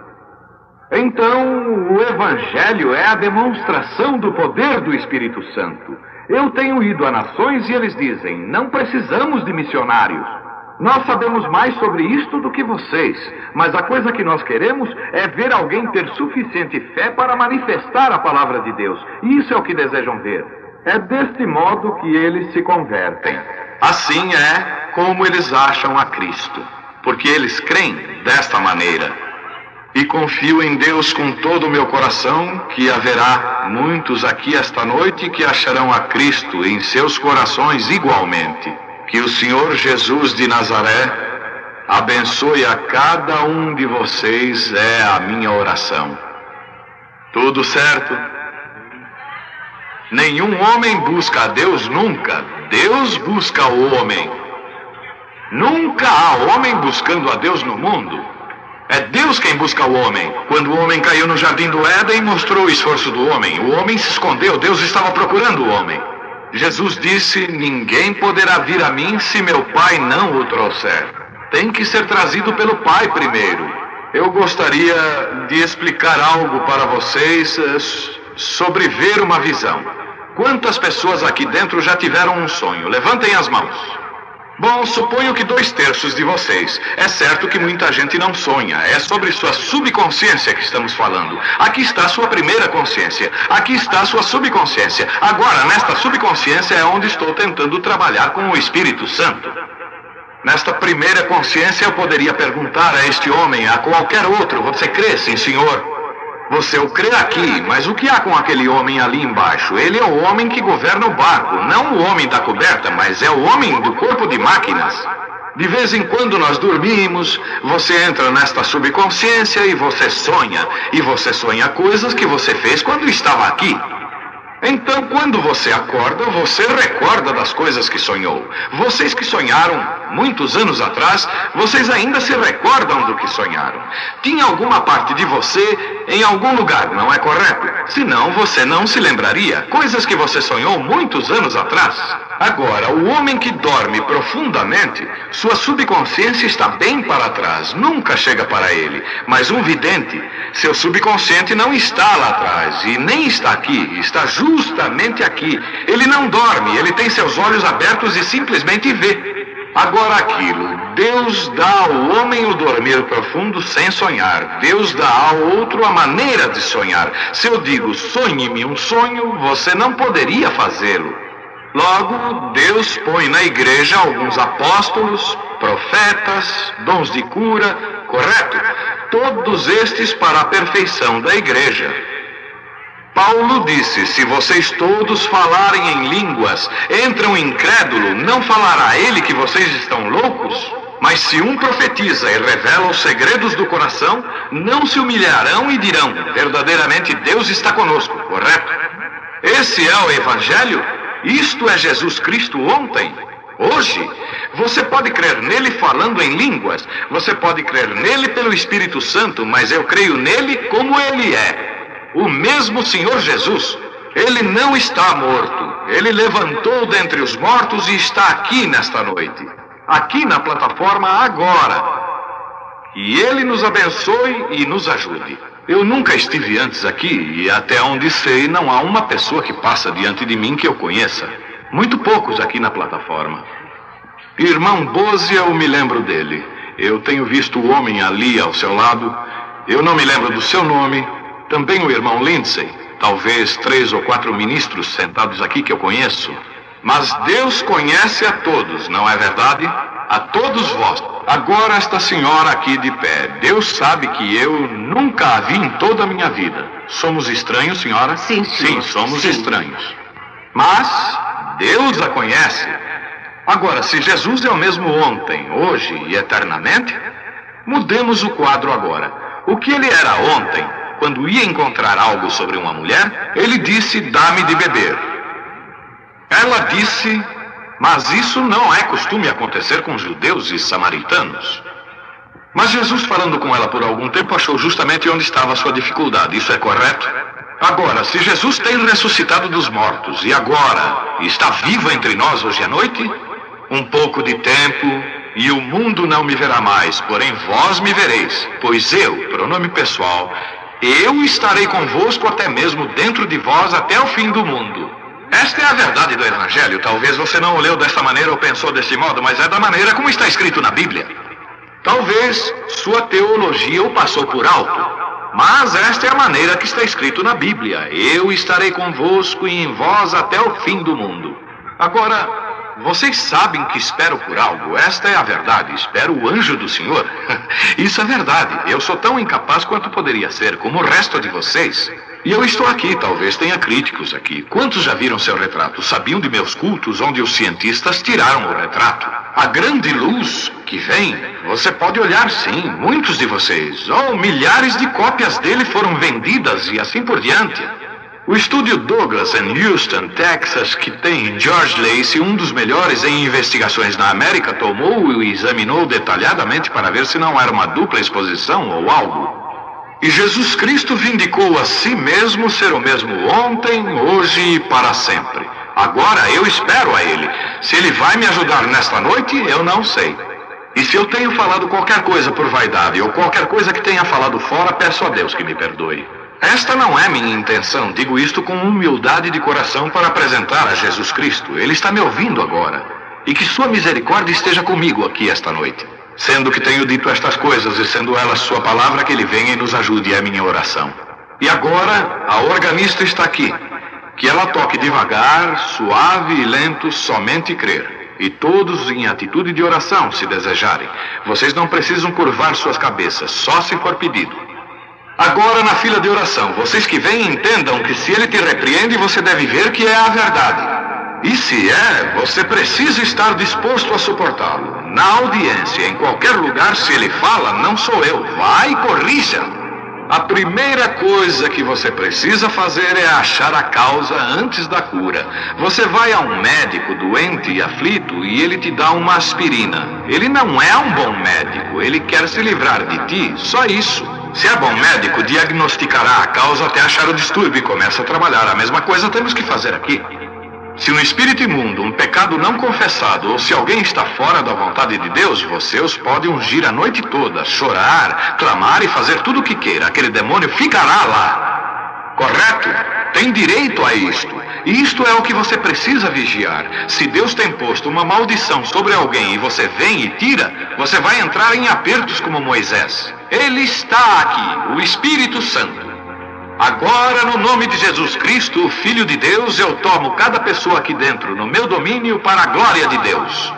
Então, o Evangelho é a demonstração do poder do Espírito Santo. Eu tenho ido a nações e eles dizem: não precisamos de missionários. Nós sabemos mais sobre isto do que vocês, mas a coisa que nós queremos é ver alguém ter suficiente fé para manifestar a palavra de Deus. E isso é o que desejam ver. É deste modo que eles se convertem. Assim é como eles acham a Cristo, porque eles creem desta maneira. E confio em Deus com todo o meu coração que haverá muitos aqui esta noite que acharão a Cristo em seus corações igualmente. Que o Senhor Jesus de Nazaré abençoe a cada um de vocês, é a minha oração. Tudo certo? Nenhum homem busca a Deus nunca. Deus busca o homem. Nunca há homem buscando a Deus no mundo. É Deus quem busca o homem. Quando o homem caiu no jardim do Éden, mostrou o esforço do homem. O homem se escondeu, Deus estava procurando o homem. Jesus disse: ninguém poderá vir a mim se meu Pai não o trouxer. Tem que ser trazido pelo Pai primeiro. Eu gostaria de explicar algo para vocês sobre ver uma visão. Quantas pessoas aqui dentro já tiveram um sonho? Levantem as mãos. Bom, suponho que dois terços de vocês. É certo que muita gente não sonha. É sobre sua subconsciência que estamos falando. Aqui está a sua primeira consciência. Aqui está a sua subconsciência. Agora, nesta subconsciência é onde estou tentando trabalhar com o Espírito Santo. Nesta primeira consciência eu poderia perguntar a este homem, a qualquer outro: você crê, sim, senhor? Você o crê aqui, mas o que há com aquele homem ali embaixo? Ele é o homem que governa o barco, não o homem da coberta, mas é o homem do corpo de máquinas. De vez em quando nós dormimos, você entra nesta subconsciência e você sonha. E você sonha coisas que você fez quando estava aqui. Então, quando você acorda, você recorda das coisas que sonhou. Vocês que sonharam muitos anos atrás, vocês ainda se recordam do que sonharam. Tinha alguma parte de você em algum lugar, não é correto? Senão, você não se lembraria. Coisas que você sonhou muitos anos atrás. Agora, o homem que dorme profundamente, sua subconsciência está bem para trás, nunca chega para ele. Mas um vidente, seu subconsciente não está lá atrás e nem está aqui, está justamente aqui. Ele não dorme, ele tem seus olhos abertos e simplesmente vê. Agora aquilo, Deus dá ao homem o dormir profundo sem sonhar. Deus dá ao outro a maneira de sonhar. Se eu digo, sonhe-me um sonho, você não poderia fazê-lo. Logo, Deus põe na igreja alguns apóstolos, profetas, dons de cura, correto? Todos estes para a perfeição da igreja. Paulo disse: se vocês todos falarem em línguas, entra um incrédulo, não falará ele que vocês estão loucos? Mas se um profetiza e revela os segredos do coração, não se humilharão e dirão: verdadeiramente Deus está conosco, correto? Esse é o Evangelho? Isto é Jesus Cristo ontem, hoje. Você pode crer nele falando em línguas, você pode crer nele pelo Espírito Santo, mas eu creio nele como ele é. O mesmo Senhor Jesus, ele não está morto, ele levantou dentre os mortos e está aqui nesta noite, aqui na plataforma agora. E ele nos abençoe e nos ajude. Eu nunca estive antes aqui e até onde sei não há uma pessoa que passa diante de mim que eu conheça. Muito poucos aqui na plataforma. Irmão Bose, eu me lembro dele. Eu tenho visto o homem ali ao seu lado. Eu não me lembro do seu nome. Também o irmão Lindsay. Talvez três ou quatro ministros sentados aqui que eu conheço. Mas Deus conhece a todos, não é verdade? A todos vós. Agora esta senhora aqui de pé. Deus sabe que eu nunca a vi em toda a minha vida. Somos estranhos, senhora? Sim, senhor. Sim, somos Sim. estranhos. Mas Deus a conhece. Agora, se Jesus é o mesmo ontem, hoje e eternamente, mudemos o quadro agora. O que ele era ontem, quando ia encontrar algo sobre uma mulher, ele disse: dá-me de beber. Ela disse: mas isso não é costume acontecer com judeus e samaritanos. Mas Jesus, falando com ela por algum tempo, achou justamente onde estava a sua dificuldade. Isso é correto? Agora, se Jesus tem ressuscitado dos mortos e agora está vivo entre nós hoje à noite, um pouco de tempo e o mundo não me verá mais, porém vós me vereis, pois eu, pronome pessoal, eu estarei convosco até mesmo dentro de vós até o fim do mundo. Esta é a verdade do Evangelho. Talvez você não o leu desta maneira ou pensou desse modo, mas é da maneira como está escrito na Bíblia. Talvez sua teologia o passou por alto, mas esta é a maneira que está escrito na Bíblia. Eu estarei convosco e em vós até o fim do mundo. Agora, vocês sabem que espero por algo. Esta é a verdade. Espero o anjo do Senhor. Isso é verdade. Eu sou tão incapaz quanto poderia ser, como o resto de vocês. E eu estou aqui, talvez tenha críticos aqui. Quantos já viram seu retrato? Sabiam de meus cultos onde os cientistas tiraram o retrato? A grande luz que vem, você pode olhar sim, muitos de vocês. Oh, milhares de cópias dele foram vendidas e assim por diante. O estúdio Douglas em Houston, Texas, que tem George Lacey, um dos melhores em investigações na América, tomou e examinou detalhadamente para ver se não era uma dupla exposição ou algo. E Jesus Cristo vindicou a si mesmo ser o mesmo ontem, hoje e para sempre. Agora eu espero a Ele. Se Ele vai me ajudar nesta noite, eu não sei. E se eu tenho falado qualquer coisa por vaidade ou qualquer coisa que tenha falado fora, peço a Deus que me perdoe. Esta não é minha intenção, digo isto com humildade de coração para apresentar a Jesus Cristo. Ele está me ouvindo agora. E que sua misericórdia esteja comigo aqui esta noite. Sendo que tenho dito estas coisas e sendo elas sua palavra, que Ele venha e nos ajude, é a minha oração. E agora, a organista está aqui. Que ela toque devagar, suave e lento, somente crer. E todos em atitude de oração, se desejarem. Vocês não precisam curvar suas cabeças, só se for pedido. Agora, na fila de oração, vocês que vêm entendam que se ele te repreende, você deve ver que é a verdade. E se é, você precisa estar disposto a suportá-lo. Na audiência, em qualquer lugar, se ele fala, não sou eu. Vai e corrija. A primeira coisa que você precisa fazer é achar a causa antes da cura. Você vai a um médico doente e aflito e ele te dá uma aspirina. Ele não é um bom médico, ele quer se livrar de ti, só isso. Se é bom médico, diagnosticará a causa até achar o distúrbio e começa a trabalhar. A mesma coisa temos que fazer aqui. Se um espírito imundo, um pecado não confessado, ou se alguém está fora da vontade de Deus, você os pode ungir a noite toda, chorar, clamar e fazer tudo o que queira. Aquele demônio ficará lá. Correto? Tem direito a isto. E isto é o que você precisa vigiar. Se Deus tem posto uma maldição sobre alguém e você vem e tira, você vai entrar em apertos como Moisés. Ele está aqui, o Espírito Santo. Agora, no nome de Jesus Cristo, o Filho de Deus, eu tomo cada pessoa aqui dentro no meu domínio para a glória de Deus.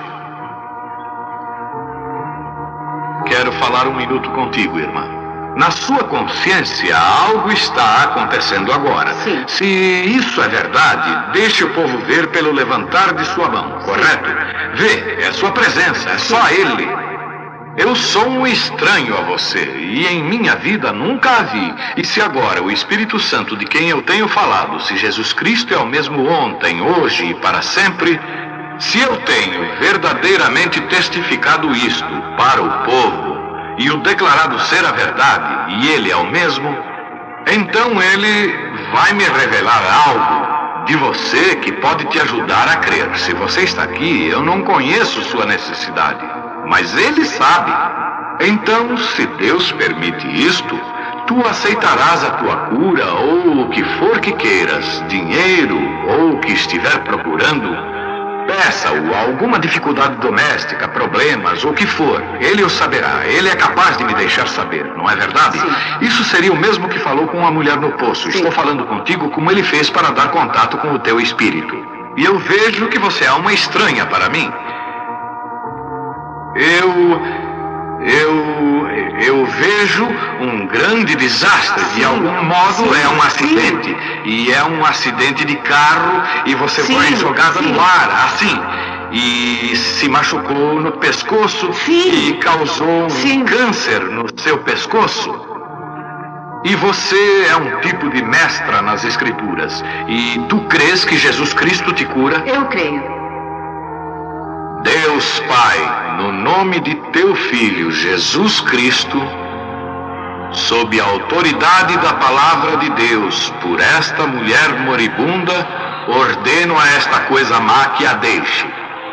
Quero falar um minuto contigo, irmã. Na sua consciência, algo está acontecendo agora. Sim. Se isso é verdade, deixe o povo ver pelo levantar de sua mão, correto? Vê, é sua presença, é só Ele. Eu sou um estranho a você, e em minha vida nunca a vi. E se agora o Espírito Santo de quem eu tenho falado, se Jesus Cristo é o mesmo ontem, hoje e para sempre, se eu tenho verdadeiramente testificado isto para o povo, e o declarado ser a verdade, e ele é o mesmo, então ele vai me revelar algo de você que pode te ajudar a crer. Se você está aqui, eu não conheço sua necessidade, mas ele sabe. Então, se Deus permite isto, tu aceitarás a tua cura, ou o que for que queiras, dinheiro, ou o que estiver procurando. Peça-o, alguma dificuldade doméstica, problemas, o que for. Ele o saberá, ele é capaz de me deixar saber, não é verdade? Sim. Isso seria o mesmo que falou com a mulher no poço. Sim. Estou falando contigo como ele fez para dar contato com o teu espírito. E eu vejo que você é uma estranha para mim. Eu... Eu, eu vejo um grande desastre. De algum modo é um acidente. E é um acidente de carro e você Sim, foi jogada sim. no ar, assim. E se machucou no pescoço Sim. e causou um Sim. câncer no seu pescoço. E você é um tipo de mestra nas escrituras. E tu crês que Jesus Cristo te cura? Eu creio. Deus Pai, no nome de teu Filho Jesus Cristo, sob a autoridade da palavra de Deus, por esta mulher moribunda, ordeno a esta coisa má que a deixe.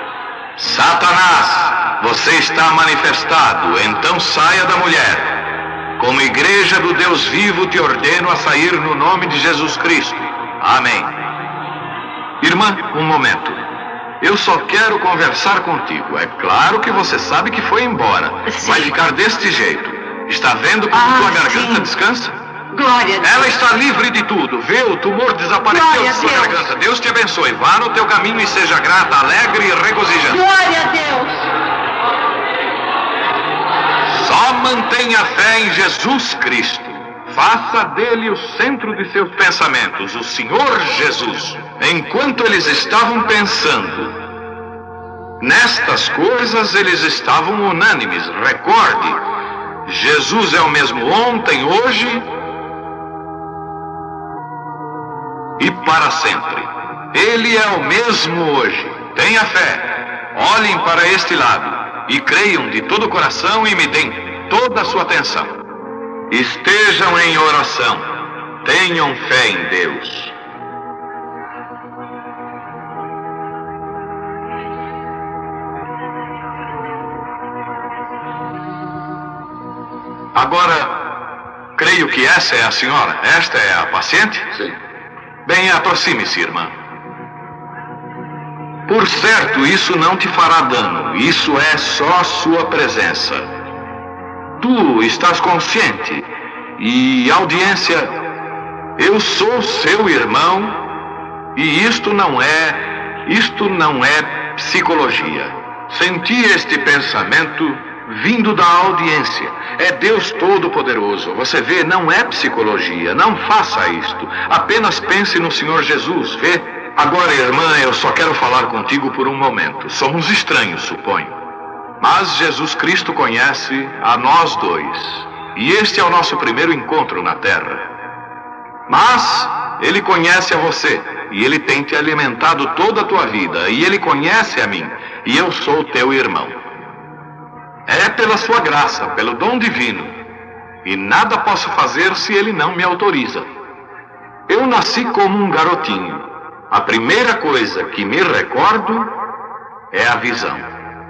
Satanás, você está manifestado, então saia da mulher. Como igreja do Deus vivo, te ordeno a sair no nome de Jesus Cristo. Amém. Irmã, um momento. Eu só quero conversar contigo. É claro que você sabe que foi embora. Sim. Vai ficar deste jeito. Está vendo como Ah, tua garganta sim. descansa? Glória a Deus. Ela está livre de tudo. Vê, o tumor desapareceu Glória a de sua Deus. garganta. Deus te abençoe. Vá no teu caminho e seja grata, alegre e regozijante. Glória a Deus. Só mantenha fé em Jesus Cristo. Faça dele o centro de seus pensamentos, o Senhor Jesus. Enquanto eles estavam pensando nestas coisas, eles estavam unânimes. Recorde, Jesus é o mesmo ontem, hoje e para sempre. Ele é o mesmo hoje. Tenha fé. Olhem para este lado e creiam de todo o coração e me deem toda a sua atenção. Estejam em oração. Tenham fé em Deus. Agora, creio que essa é a senhora. Esta é a paciente? Sim. Bem, aproxime-se, irmã. Por certo, isso não te fará dano. Isso é só sua presença. Tu estás consciente. E, audiência, eu sou seu irmão. E isto não é, isto não é psicologia. Senti este pensamento vindo da audiência. É Deus Todo-Poderoso. Você vê, não é psicologia. Não faça isto. Apenas pense no Senhor Jesus, vê? Agora, irmã, eu só quero falar contigo por um momento. Somos estranhos, suponho. Mas Jesus Cristo conhece a nós dois. E este é o nosso primeiro encontro na Terra. Mas Ele conhece a você. E Ele tem te alimentado toda a tua vida. E Ele conhece a mim. E eu sou teu irmão. É pela sua graça, pelo dom divino. E nada posso fazer se Ele não me autoriza. Eu nasci como um garotinho. A primeira coisa que me recordo é a visão.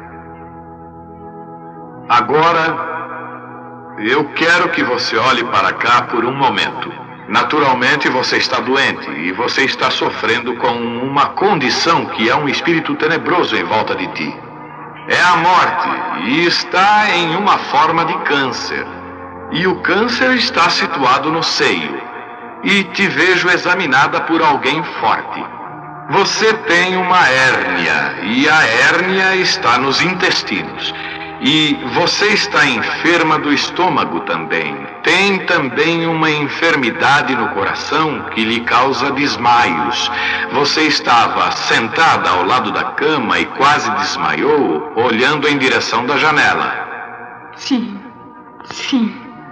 Agora, eu quero que você olhe para cá por um momento. Naturalmente você está doente e você está sofrendo com uma condição que é um espírito tenebroso em volta de ti. É a morte e está em uma forma de câncer. E o câncer está situado no seio. E te vejo examinada por alguém forte. Você tem uma hérnia e a hérnia está nos intestinos. E você está enferma do estômago também. Tem também uma enfermidade no coração que lhe causa desmaios. Você estava sentada ao lado da cama e quase desmaiou, olhando em direção da janela. Sim, sim.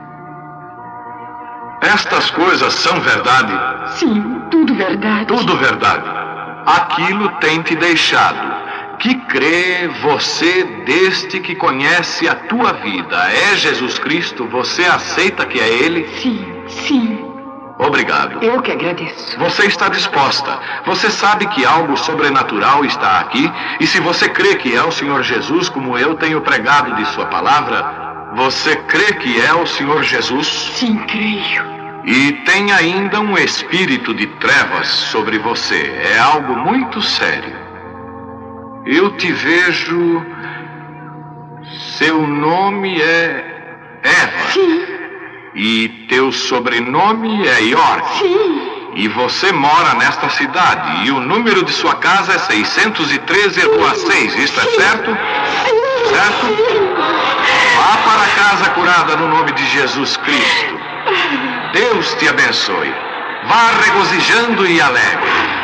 Estas coisas são verdade? Sim, tudo verdade. Tudo verdade. Aquilo tem te deixado. Que crê você deste que conhece a tua vida. É Jesus Cristo? Você aceita que é Ele? Sim, sim. Obrigado. Eu que agradeço. Você está disposta. Você sabe que algo sobrenatural está aqui. E se você crê que é o Senhor Jesus, como eu tenho pregado de sua palavra, você crê que é o Senhor Jesus? Sim, creio. E tem ainda um espírito de trevas sobre você. É algo muito sério. Eu te vejo. Seu nome é Eva. Sim. E teu sobrenome é York. Sim. E você mora nesta cidade. E o número de sua casa é seiscentos e treze, rua seis. Isto é certo? Sim. Certo? Vá para casa curada no nome de Jesus Cristo. Deus te abençoe. Vá regozijando e alegre.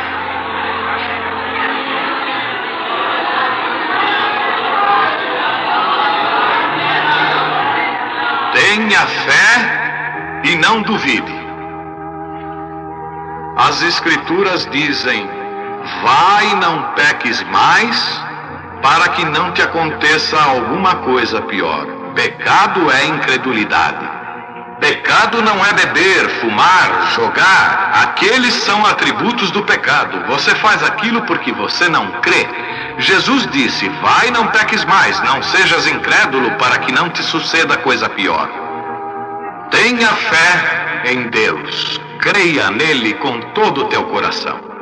Tenha fé e não duvide. As Escrituras dizem: vai e não peques mais, para que não te aconteça alguma coisa pior. Pecado é incredulidade. Pecado não é beber, fumar, jogar. Aqueles são atributos do pecado. Você faz aquilo porque você não crê. Jesus disse: vai e não peques mais, não sejas incrédulo para que não te suceda coisa pior. Tenha fé em Deus. Creia nele com todo o teu coração.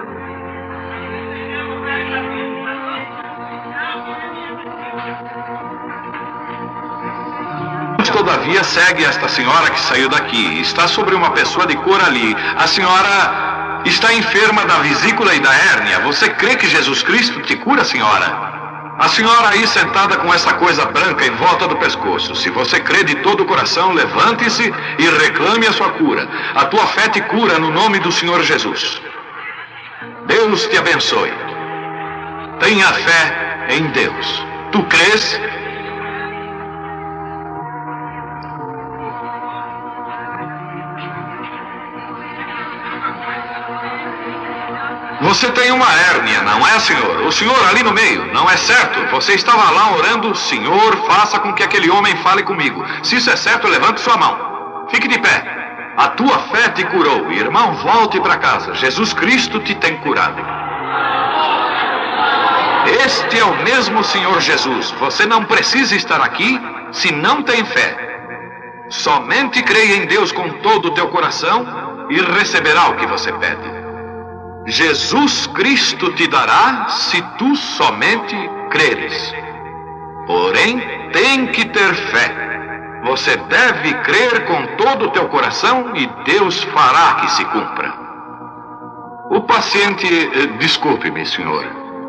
Todavia segue esta senhora que saiu daqui. Está sobre uma pessoa de cor ali. A senhora está enferma da vesícula e da hérnia. Você crê que Jesus Cristo te cura, senhora? A senhora aí sentada com essa coisa branca em volta do pescoço. Se você crê de todo o coração, levante-se e reclame a sua cura. A tua fé te cura no nome do Senhor Jesus. Deus te abençoe. Tenha fé em Deus. Tu crês? Você tem uma hérnia, não é, senhor? O senhor ali no meio, não é certo? Você estava lá orando, Senhor, faça com que aquele homem fale comigo. Se isso é certo, levante sua mão. Fique de pé. A tua fé te curou. Irmão, volte para casa. Jesus Cristo te tem curado. Este é o mesmo Senhor Jesus. Você não precisa estar aqui se não tem fé. Somente creia em Deus com todo o teu coração e receberá o que você pede. Jesus Cristo te dará se tu somente creres. Porém, tem que ter fé. Você deve crer com todo o teu coração e Deus fará que se cumpra. O paciente... Desculpe-me, senhor.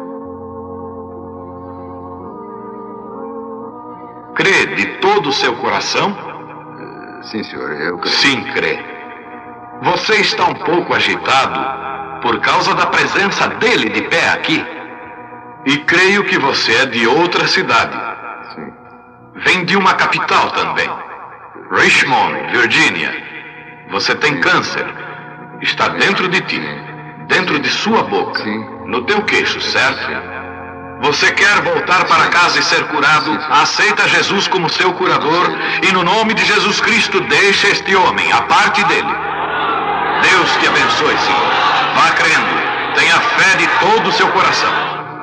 Crê de todo o seu coração? Sim, senhor, eu creio. Sim, crê. Você está um pouco agitado por causa da presença dele de pé aqui. E creio que você é de outra cidade. Sim. Vem de uma capital também. Richmond, Virgínia. Você tem câncer. Está dentro de ti. Dentro de sua boca. Sim. No teu queixo, certo? Você quer voltar para casa e ser curado? Aceita Jesus como seu curador. E no nome de Jesus Cristo, deixa este homem. Aparte dele. Deus te abençoe, Senhor. Vá crendo. Tenha fé de todo o seu coração.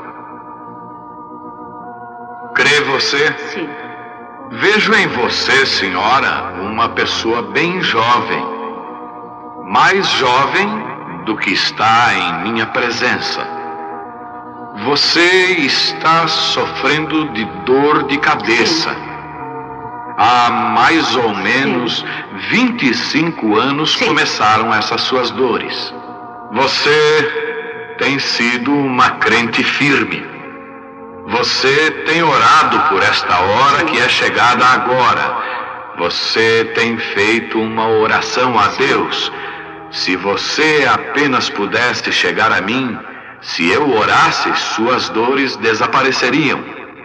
Crê você? Sim. Vejo em você, senhora, uma pessoa bem jovem. Mais jovem do que está em minha presença. Você está sofrendo de dor de cabeça. Sim. Há mais ou menos vinte e cinco anos Sim. começaram essas suas dores. Você tem sido uma crente firme. Você tem orado por esta hora que é chegada agora. Você tem feito uma oração a Deus. Se você apenas pudesse chegar a mim, se eu orasse, suas dores desapareceriam.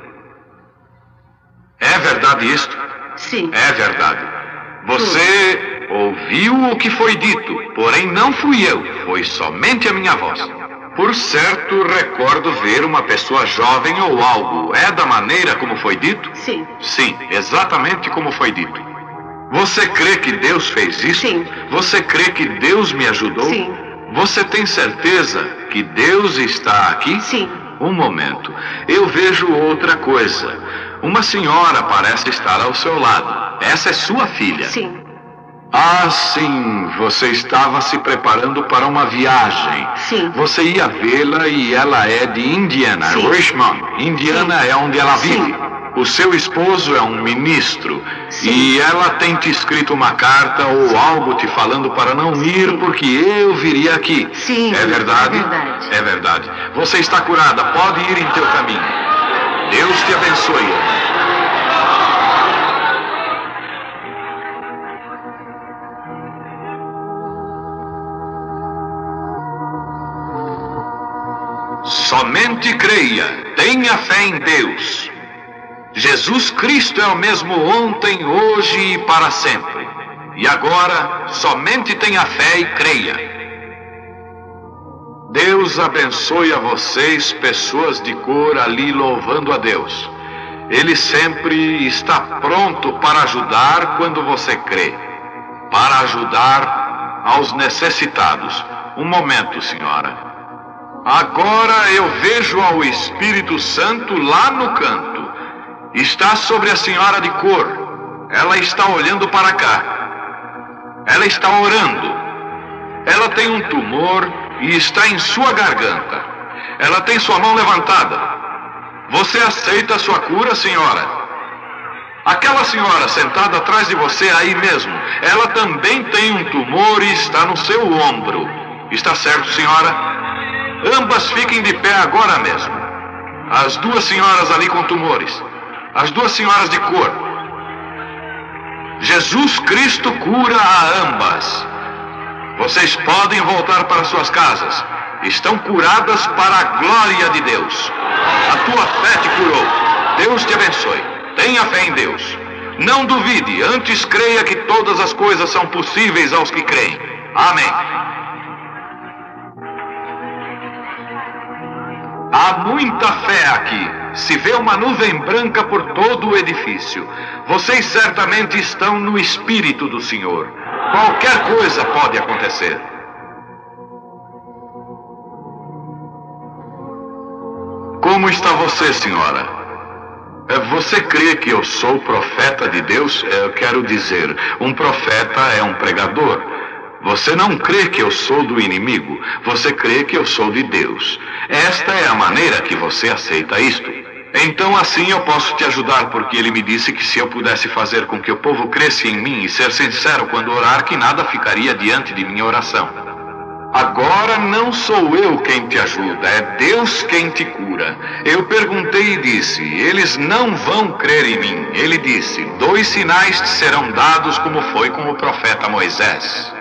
É verdade isto? Sim. É verdade. Você ouviu o que foi dito, porém não fui eu, foi somente a minha voz. Por certo, recordo ver uma pessoa jovem ou algo. É da maneira como foi dito? Sim. Sim, exatamente como foi dito. Você crê que Deus fez isso? Sim. Você crê que Deus me ajudou? Sim. Você tem certeza que Deus está aqui? Sim. Um momento. Eu vejo outra coisa. Uma senhora parece estar ao seu lado. Essa é sua filha. Sim. Ah, sim. Você estava se preparando para uma viagem. Sim. Você ia vê-la e ela é de Indiana, Sim. Richmond. Indiana Sim. é onde ela vive. Sim. O seu esposo é um ministro. Sim. E ela tem te escrito uma carta ou algo te falando para não ir Sim. porque eu viria aqui. Sim. É verdade? É verdade. É verdade. Você está curada. Pode ir em teu caminho. Deus te abençoe. Somente creia, tenha fé em Deus. Jesus Cristo é o mesmo ontem, hoje e para sempre. E agora, somente tenha fé e creia. Deus abençoe a vocês, pessoas de cor ali louvando a Deus. Ele sempre está pronto para ajudar quando você crê. Para ajudar aos necessitados. Um momento, senhora. Agora eu vejo ao Espírito Santo lá no canto. Está sobre a senhora de cor. Ela está olhando para cá. Ela está orando. Ela tem um tumor e está em sua garganta. Ela tem sua mão levantada. Você aceita a sua cura, senhora? Aquela senhora sentada atrás de você aí mesmo, ela também tem um tumor e está no seu ombro. Está certo, senhora? Ambas fiquem de pé agora mesmo. As duas senhoras ali com tumores. As duas senhoras de cor. Jesus Cristo cura a ambas. Vocês podem voltar para suas casas. Estão curadas para a glória de Deus. A tua fé te curou. Deus te abençoe. Tenha fé em Deus. Não duvide, antes creia que todas as coisas são possíveis aos que creem. Amém. muita fé aqui. Se vê uma nuvem branca por todo o edifício. Vocês certamente estão no Espírito do Senhor. Qualquer coisa pode acontecer. Como está você, senhora? Você crê que eu sou profeta de Deus? Eu quero dizer, um profeta é um pregador. Você não crê que eu sou do inimigo. Você crê que eu sou de Deus. Esta é a maneira que você aceita isto. Então assim eu posso te ajudar, porque ele me disse que se eu pudesse fazer com que o povo cresça em mim e ser sincero quando orar, que nada ficaria diante de minha oração. Agora não sou eu quem te ajuda, é Deus quem te cura. Eu perguntei e disse, eles não vão crer em mim. Ele disse, dois sinais te serão dados como foi com o profeta Moisés.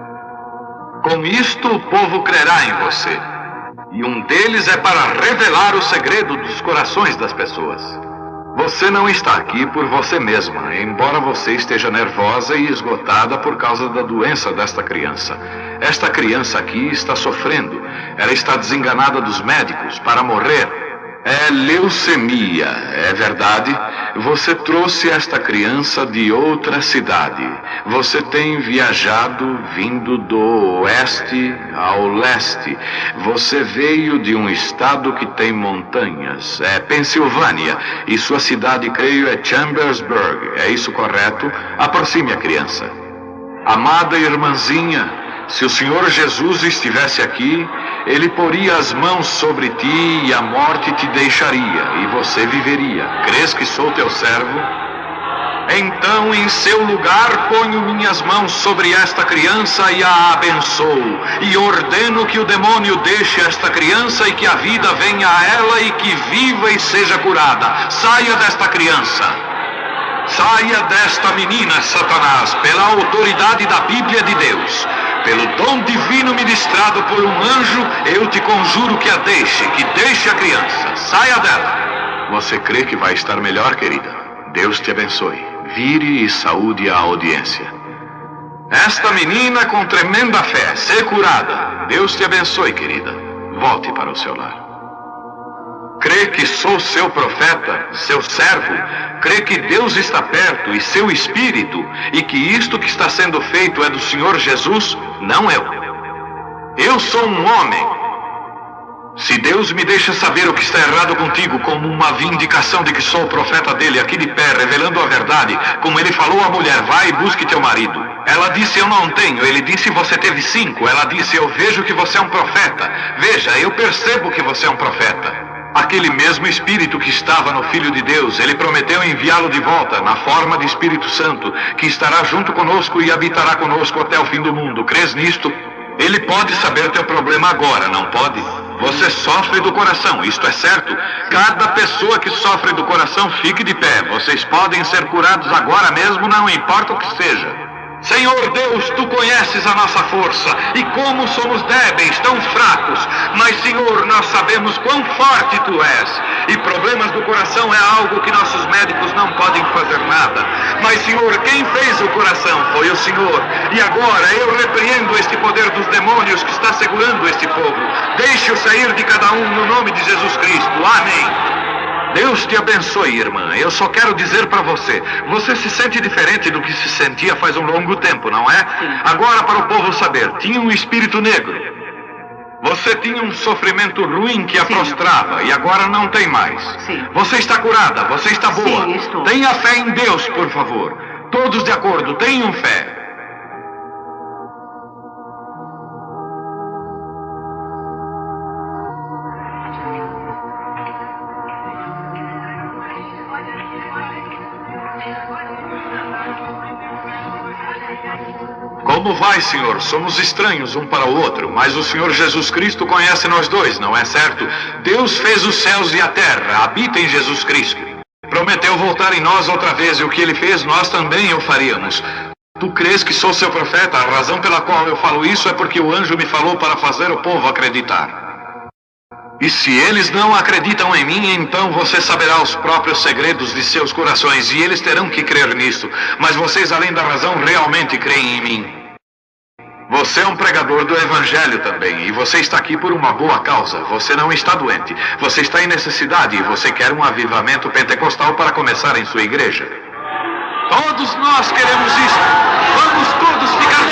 Com isto o povo crerá em você. E um deles é para revelar o segredo dos corações das pessoas. Você não está aqui por você mesma, embora você esteja nervosa e esgotada por causa da doença desta criança. Esta criança aqui está sofrendo. Ela está desenganada dos médicos para morrer. É leucemia, é verdade? Você trouxe esta criança de outra cidade. Você tem viajado vindo do oeste ao leste. Você veio de um estado que tem montanhas. É Pensilvânia. E sua cidade, creio, é Chambersburg. É isso correto? Aproxime a criança. Amada irmãzinha, se o Senhor Jesus estivesse aqui, Ele poria as mãos sobre ti e a morte te deixaria, e você viveria. Crês que sou teu servo? Então, em seu lugar, ponho minhas mãos sobre esta criança e a abençoo. E ordeno que o demônio deixe esta criança e que a vida venha a ela e que viva e seja curada. Saia desta criança. Saia desta menina, Satanás, pela autoridade da Bíblia de Deus. Pelo dom divino ministrado por um anjo, eu te conjuro que a deixe, que deixe a criança. Saia dela. Você crê que vai estar melhor, querida? Deus te abençoe. Vire e saúde a audiência. Esta menina com tremenda fé, ser curada. Deus te abençoe, querida. Volte para o seu lar. Crê que sou seu profeta, seu servo? Crê que Deus está perto e seu Espírito, e que isto que está sendo feito é do Senhor Jesus? Não eu. Eu sou um homem. Se Deus me deixa saber o que está errado contigo como uma vindicação de que sou o profeta dele aqui de pé, revelando a verdade, como ele falou à mulher, vai e busque teu marido. Ela disse, eu não tenho. Ele disse, você teve cinco. Ela disse, eu vejo que você é um profeta. Veja, eu percebo que você é um profeta. Aquele mesmo Espírito que estava no Filho de Deus, Ele prometeu enviá-lo de volta, na forma de Espírito Santo, que estará junto conosco e habitará conosco até o fim do mundo. Crês nisto? Ele pode saber teu problema agora, não pode? Você sofre do coração, isto é certo? Cada pessoa que sofre do coração, fique de pé. Vocês podem ser curados agora mesmo, não importa o que seja. Senhor Deus, Tu conheces a nossa força e como somos débeis, tão fracos. Mas, Senhor, nós sabemos quão forte Tu és. E problemas do coração é algo que nossos médicos não podem fazer nada. Mas, Senhor, quem fez o coração foi o Senhor. E agora eu repreendo este poder dos demônios que está segurando este povo. Deixe-o sair de cada um no nome de Jesus Cristo. Amém. Deus te abençoe, irmã. Eu só quero dizer para você, você se sente diferente do que se sentia faz um longo tempo, não é? Sim. Agora, para o povo saber, tinha um espírito negro. Você tinha um sofrimento ruim que a Sim. prostrava e agora não tem mais. Sim. Você está curada, você está boa. Sim, estou. Tenha fé em Deus, por favor. Todos de acordo, tenham fé. Como vai, Senhor? Somos estranhos um para o outro, mas o Senhor Jesus Cristo conhece nós dois, não é certo? Deus fez os céus e a terra, habita em Jesus Cristo. Prometeu voltar em nós outra vez, e o que Ele fez, nós também o faríamos. Tu crês que sou seu profeta? A razão pela qual eu falo isso é porque o anjo me falou para fazer o povo acreditar. E se eles não acreditam em mim, então você saberá os próprios segredos de seus corações, e eles terão que crer nisso. Mas vocês, além da razão, realmente creem em mim. Você é um pregador do evangelho também, e você está aqui por uma boa causa. Você não está doente. Você está em necessidade e você quer um avivamento pentecostal para começar em sua igreja. Todos nós queremos isso. Vamos todos ficar